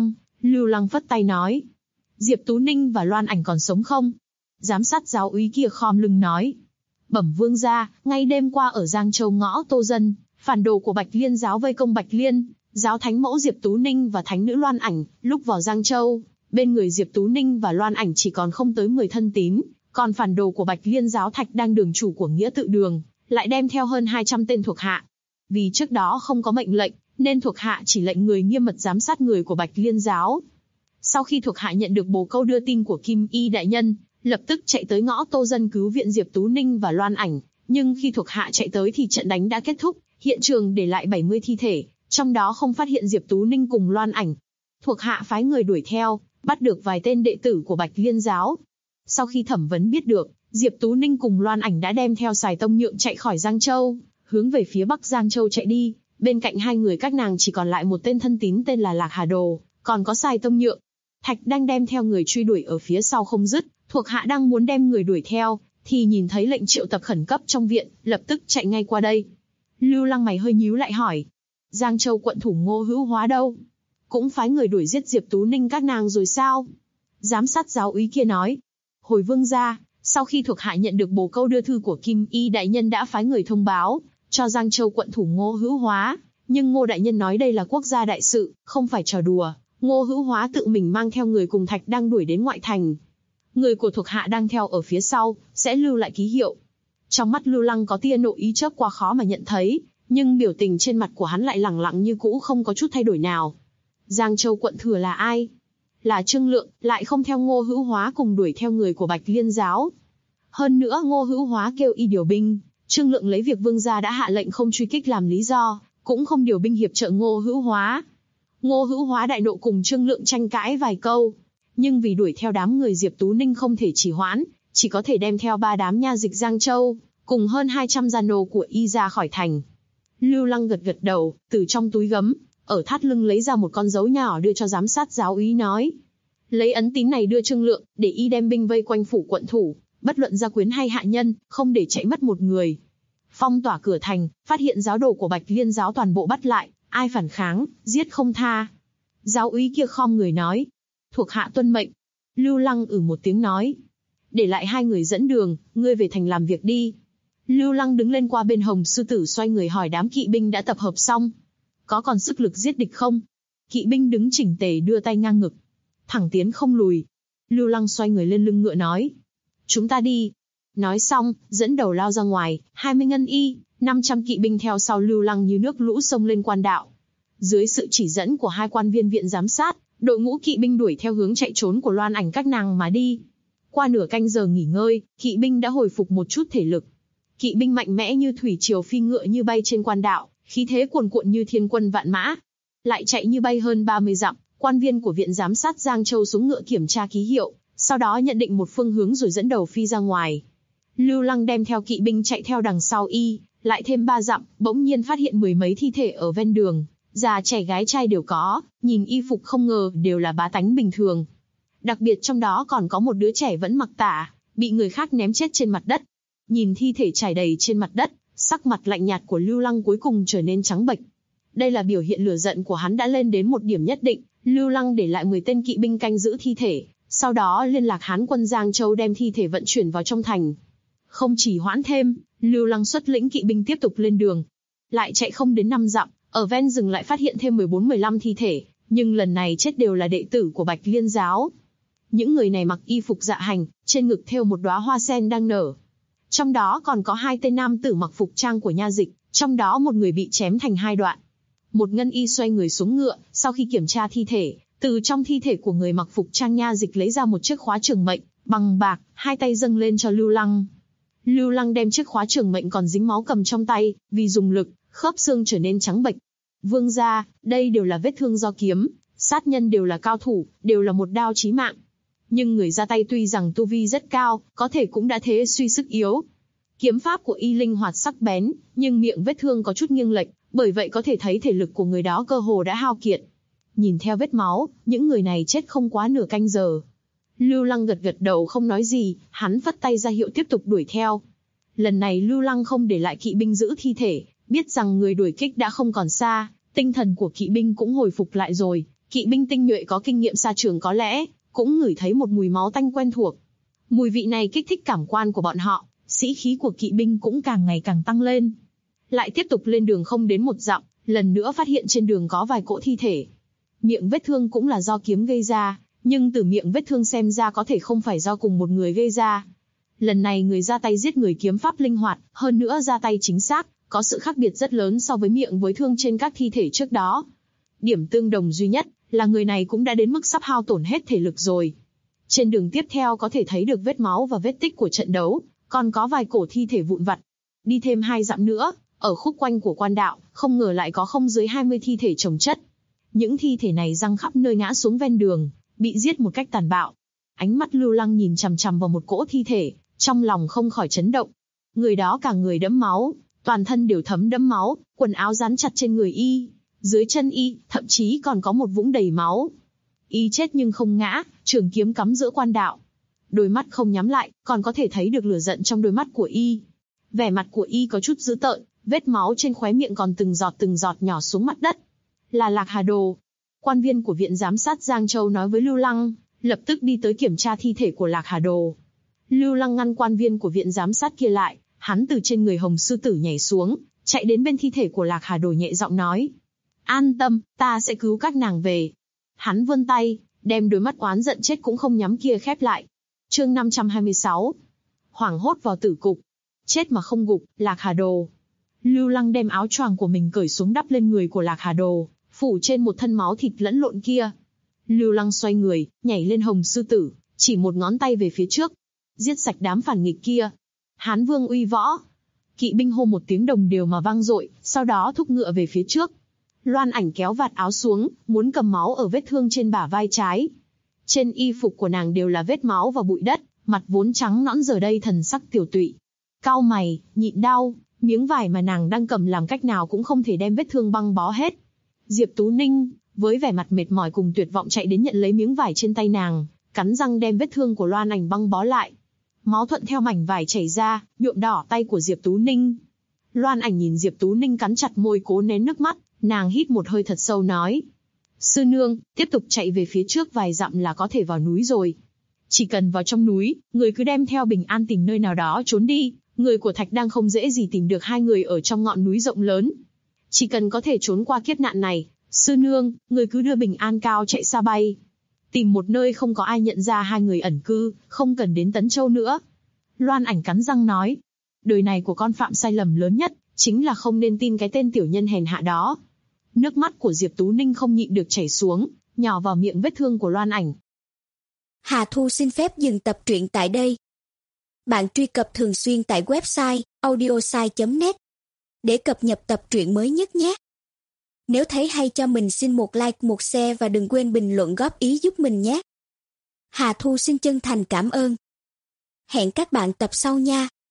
Lưu Lăng phất tay nói. Diệp Tú Ninh và Loan Ảnh còn sống không? Giám sát giáo úy kia khom lưng nói. Bẩm vương gia, ngay đêm qua ở Giang Châu ngõ Tô Dân, phản đồ của Bạch Liên giáo vây công Bạch Liên, giáo thánh mẫu Diệp Tú Ninh và thánh nữ Loan Ảnh, lúc vào Giang Châu, bên người Diệp Tú Ninh và Loan Ảnh chỉ còn không tới 10 thân tín, còn phản đồ của Bạch Liên giáo Thạch đang đường chủ của Nghĩa Tự Đường, lại đem theo hơn 200 tên thuộc hạ. Vì trước đó không có mệnh lệnh, nên thuộc hạ chỉ lệnh người nghiêm mật giám sát người của Bạch Liên giáo. Sau khi thuộc hạ nhận được bồ câu đưa tin của Kim Y đại nhân, lập tức chạy tới ngõ Tô Dân cứu viện Diệp Tú Ninh và Loan Ảnh, nhưng khi thuộc hạ chạy tới thì trận đánh đã kết thúc, hiện trường để lại 70 thi thể, trong đó không phát hiện Diệp Tú Ninh cùng Loan Ảnh. Thuộc hạ phái người đuổi theo, bắt được vài tên đệ tử của Bạch Liên giáo. Sau khi thẩm vấn biết được, Diệp Tú Ninh cùng Loan Ảnh đã đem theo Sài Tông Nhượng chạy khỏi Giang Châu, hướng về phía Bắc Giang Châu chạy đi, bên cạnh hai người các nàng chỉ còn lại một tên thân tín tên là Lạc Hà Đồ, còn có Sài Tông Nhượng. Thạch đang đem theo người truy đuổi ở phía sau không dứt, thuộc hạ đang muốn đem người đuổi theo, thì nhìn thấy lệnh triệu tập khẩn cấp trong viện, lập tức chạy ngay qua đây. Lưu Lăng mày hơi nhíu lại hỏi, Giang Châu quận thủ Ngô Hữu Hóa đâu? Cũng phái người đuổi giết Diệp Tú Ninh các nàng rồi sao? Giám sát giáo úy kia nói, hồi vương gia, sau khi thuộc hạ nhận được bồ câu đưa thư của Kim Y đại nhân đã phái người thông báo cho Giang Châu quận thủ Ngô Hữu Hóa, nhưng Ngô đại nhân nói đây là quốc gia đại sự, không phải trò đùa. Ngô Hữu Hóa tự mình mang theo người cùng Thạch đang đuổi đến ngoại thành. Người của thuộc hạ đang theo ở phía sau, sẽ lưu lại ký hiệu. Trong mắt Lưu Lăng có tia nộ ý chớp qua khó mà nhận thấy, nhưng biểu tình trên mặt của hắn lại lẳng lặng như cũ không có chút thay đổi nào. Giang Châu quận thừa là ai? Là Trương Lượng, lại không theo Ngô Hữu Hóa cùng đuổi theo người của Bạch Liên giáo. Hơn nữa Ngô Hữu Hóa kêu y điều binh, Trương Lượng lấy việc vương gia đã hạ lệnh không truy kích làm lý do, cũng không điều binh hiệp trợ Ngô Hữu Hóa. Ngô Hữu Hóa đại nộ cùng Trương Lượng tranh cãi vài câu, nhưng vì đuổi theo đám người Diệp Tú Ninh không thể trì hoãn, chỉ có thể đem theo 3 đám nha dịch Giang Châu, cùng hơn 200 gia nô của y ra khỏi thành. Lưu Lăng gật gật đầu, từ trong túi gấm, ở thắt lưng lấy ra một con dấu nhỏ đưa cho giám sát giáo úy nói. Lấy ấn tín này đưa Trương Lượng, để y đem binh vây quanh phủ quận thủ, bất luận gia quyến hay hạ nhân, không để chạy mất một người. Phong tỏa cửa thành, phát hiện giáo đồ của Bạch Liên giáo toàn bộ bắt lại, ai phản kháng, giết không tha. Giáo úy kia khom người nói. Thuộc hạ tuân mệnh. Lưu Lăng một tiếng nói. Để lại 2 người dẫn đường, ngươi về thành làm việc đi. Lưu Lăng đứng lên qua bên Hồng Sư Tử xoay người hỏi đám kỵ binh đã tập hợp xong. Có còn sức lực giết địch không? Kỵ binh đứng chỉnh tề đưa tay ngang ngực. Thẳng tiến không lùi. Lưu Lăng xoay người lên lưng ngựa nói. Chúng ta đi. Nói xong, dẫn đầu lao ra ngoài, 20 ngân y, 500 kỵ binh theo sau Lưu Lăng như nước lũ sông lên quan đạo. Dưới sự chỉ dẫn của 2 quan viên viện giám sát, đội ngũ kỵ binh đuổi theo hướng chạy trốn của Loan Ảnh các nàng mà đi. Qua nửa canh giờ nghỉ ngơi, kỵ binh đã hồi phục một chút thể lực. Kỵ binh mạnh mẽ như thủy triều phi ngựa như bay trên quan đạo, khí thế cuồn cuộn như thiên quân vạn mã. Lại chạy như bay hơn 30 dặm, quan viên của viện giám sát Giang Châu xuống ngựa kiểm tra ký hiệu, sau đó nhận định một phương hướng rồi dẫn đầu phi ra ngoài. Lưu Lăng đem theo kỵ binh chạy theo đằng sau y, lại thêm 3 dặm, bỗng nhiên phát hiện 10 mấy thi thể ở ven đường, già trẻ gái trai đều có, nhìn y phục không ngờ đều là bá tánh bình thường. Đặc biệt trong đó còn có một đứa trẻ vẫn mặc tả, bị người khác ném chết trên mặt đất. Nhìn thi thể trải đầy trên mặt đất, sắc mặt lạnh nhạt của Lưu Lăng cuối cùng trở nên trắng bệch. Đây là biểu hiện lửa giận của hắn đã lên đến một điểm nhất định. Lưu Lăng để lại 10 tên kỵ binh canh giữ thi thể, sau đó liên lạc Hán quân Giang Châu đem thi thể vận chuyển vào trong thành. Không chỉ hoãn thêm, Lưu Lăng xuất lĩnh kỵ binh tiếp tục lên đường. Lại chạy không đến 5 dặm, ở ven rừng lại phát hiện thêm 14-15 thi thể, nhưng lần này chết đều là đệ tử của Bạch Liên giáo. Những người này mặc y phục dạ hành, trên ngực thêu một đóa hoa sen đang nở. Trong đó còn có 2 tên nam tử mặc phục trang của nha dịch, trong đó một người bị chém thành 2 đoạn. Một ngân y xoay người xuống ngựa, sau khi kiểm tra thi thể, từ trong thi thể của người mặc phục trang nha dịch lấy ra một chiếc khóa trường mệnh, bằng bạc, 2 tay dâng lên cho Lưu Lăng. Lưu Lăng đem chiếc khóa trường mệnh còn dính máu cầm trong tay, vì dùng lực, khớp xương trở nên trắng bệch. Vương gia, đây đều là vết thương do kiếm, sát nhân đều là cao thủ, đều là một đao chí mạng. Nhưng người ra tay tuy rằng tu vi rất cao, có thể cũng đã thế suy sức yếu. Kiếm pháp của y linh hoạt sắc bén, nhưng miệng vết thương có chút nghiêng lệch, bởi vậy có thể thấy thể lực của người đó cơ hồ đã hao kiệt. Nhìn theo vết máu, những người này chết không quá nửa canh giờ. Lưu Lăng gật gật đầu không nói gì, hắn phất tay ra hiệu tiếp tục đuổi theo. Lần này Lưu Lăng không để lại kỵ binh giữ thi thể, biết rằng người đuổi kích đã không còn xa, tinh thần của kỵ binh cũng hồi phục lại rồi. Kỵ binh tinh nhuệ có kinh nghiệm xa trường có lẽ cũng ngửi thấy một mùi máu tanh quen thuộc. Mùi vị này kích thích cảm quan của bọn họ, sĩ khí của kỵ binh cũng càng ngày càng tăng lên. Lại tiếp tục lên đường không đến 1 dặm, lần nữa phát hiện trên đường có vài cỗ thi thể. Miệng vết thương cũng là do kiếm gây ra, nhưng từ miệng vết thương xem ra có thể không phải do cùng một người gây ra. Lần này người ra tay giết người kiếm pháp linh hoạt, hơn nữa ra tay chính xác, có sự khác biệt rất lớn so với miệng với thương trên các thi thể trước đó. Điểm tương đồng duy nhất là người này cũng đã đến mức sắp hao tổn hết thể lực rồi. Trên đường tiếp theo có thể thấy được vết máu và vết tích của trận đấu, còn có vài cổ thi thể vụn vặt. Đi thêm 2 dặm nữa, ở khúc quanh của quan đạo, không ngờ lại có không dưới 20 thi thể chồng chất. Những thi thể này giăng khắp nơi ngã xuống ven đường, bị giết một cách tàn bạo. Ánh mắt Lưu Lăng nhìn chằm chằm vào một cỗ thi thể, trong lòng không khỏi chấn động. Người đó cả người đẫm máu, toàn thân đều thấm đẫm máu, quần áo dán chặt trên người y, dưới chân y, thậm chí còn có một vũng đầy máu. Y chết nhưng không ngã, trường kiếm cắm giữa quan đạo. Đôi mắt không nhắm lại, còn có thể thấy được lửa giận trong đôi mắt của y. Vẻ mặt của y có chút dữ tợn, vết máu trên khóe miệng còn từng giọt nhỏ xuống mặt đất. Là Lạc Hà Đồ. Quan viên của viện giám sát Giang Châu nói với Lưu Lăng, lập tức đi tới kiểm tra thi thể của Lạc Hà Đồ. Lưu Lăng ngăn quan viên của viện giám sát kia lại, hắn từ trên người Hồng Sư Tử nhảy xuống, chạy đến bên thi thể của Lạc Hà Đồ nhẹ giọng nói. An tâm, ta sẽ cứu các nàng về. Hắn vươn tay, đem đôi mắt oán giận chết cũng không nhắm kia khép lại. Chương 526. Hoảng hốt vào tử cục. Chết mà không gục, Lạc Hà Đồ. Lưu Lăng đem áo choàng của mình cởi xuống đắp lên người của Lạc Hà Đồ, phủ trên một thân máu thịt lẫn lộn kia. Lưu Lăng xoay người, nhảy lên Hồng Sư Tử, chỉ một ngón tay về phía trước. Giết sạch đám phản nghịch kia. Hán Vương uy võ. Kỵ binh hô một tiếng đồng đều mà vang dội, sau đó thúc ngựa về phía trước. Loan Ảnh kéo vạt áo xuống, muốn cầm máu ở vết thương trên bả vai trái. Trên y phục của nàng đều là vết máu và bụi đất, mặt vốn trắng nõn giờ đây thần sắc tiểu tụy. Cau mày, nhịn đau, miếng vải mà nàng đang cầm làm cách nào cũng không thể đem vết thương băng bó hết. Diệp Tú Ninh, với vẻ mặt mệt mỏi cùng tuyệt vọng chạy đến nhận lấy miếng vải trên tay nàng, cắn răng đem vết thương của Loan Ảnh băng bó lại. Máu thuận theo mảnh vải chảy ra, nhuộm đỏ tay của Diệp Tú Ninh. Loan Ảnh nhìn Diệp Tú Ninh cắn chặt môi cố nén nước mắt, nàng hít một hơi thật sâu nói. Sư nương, tiếp tục chạy về phía trước vài dặm là có thể vào núi rồi. Chỉ cần vào trong núi, người cứ đem theo bình an tìm nơi nào đó trốn đi. Người của Thạch đang không dễ gì tìm được 2 người ở trong ngọn núi rộng lớn. Chỉ cần có thể trốn qua kiếp nạn này, sư nương, người cứ đưa bình an cao chạy xa bay. Tìm một nơi không có ai nhận ra 2 người ẩn cư, không cần đến Tấn Châu nữa. Loan Ảnh cắn răng nói. Đời này của con phạm sai lầm lớn nhất, chính là không nên tin cái tên tiểu nhân hèn hạ đó. Nước mắt của Diệp Tú Ninh không nhịn được chảy xuống, nhỏ vào miệng vết thương của Loan Ảnh. Hà Thu xin phép dừng tập truyện tại đây. Bạn truy cập thường xuyên tại website audiosai.net để cập nhật tập truyện mới nhất nhé. Nếu thấy hay cho mình xin một like, một share và đừng quên bình luận góp ý giúp mình nhé. Hà Thu xin chân thành cảm ơn. Hẹn các bạn tập sau nha.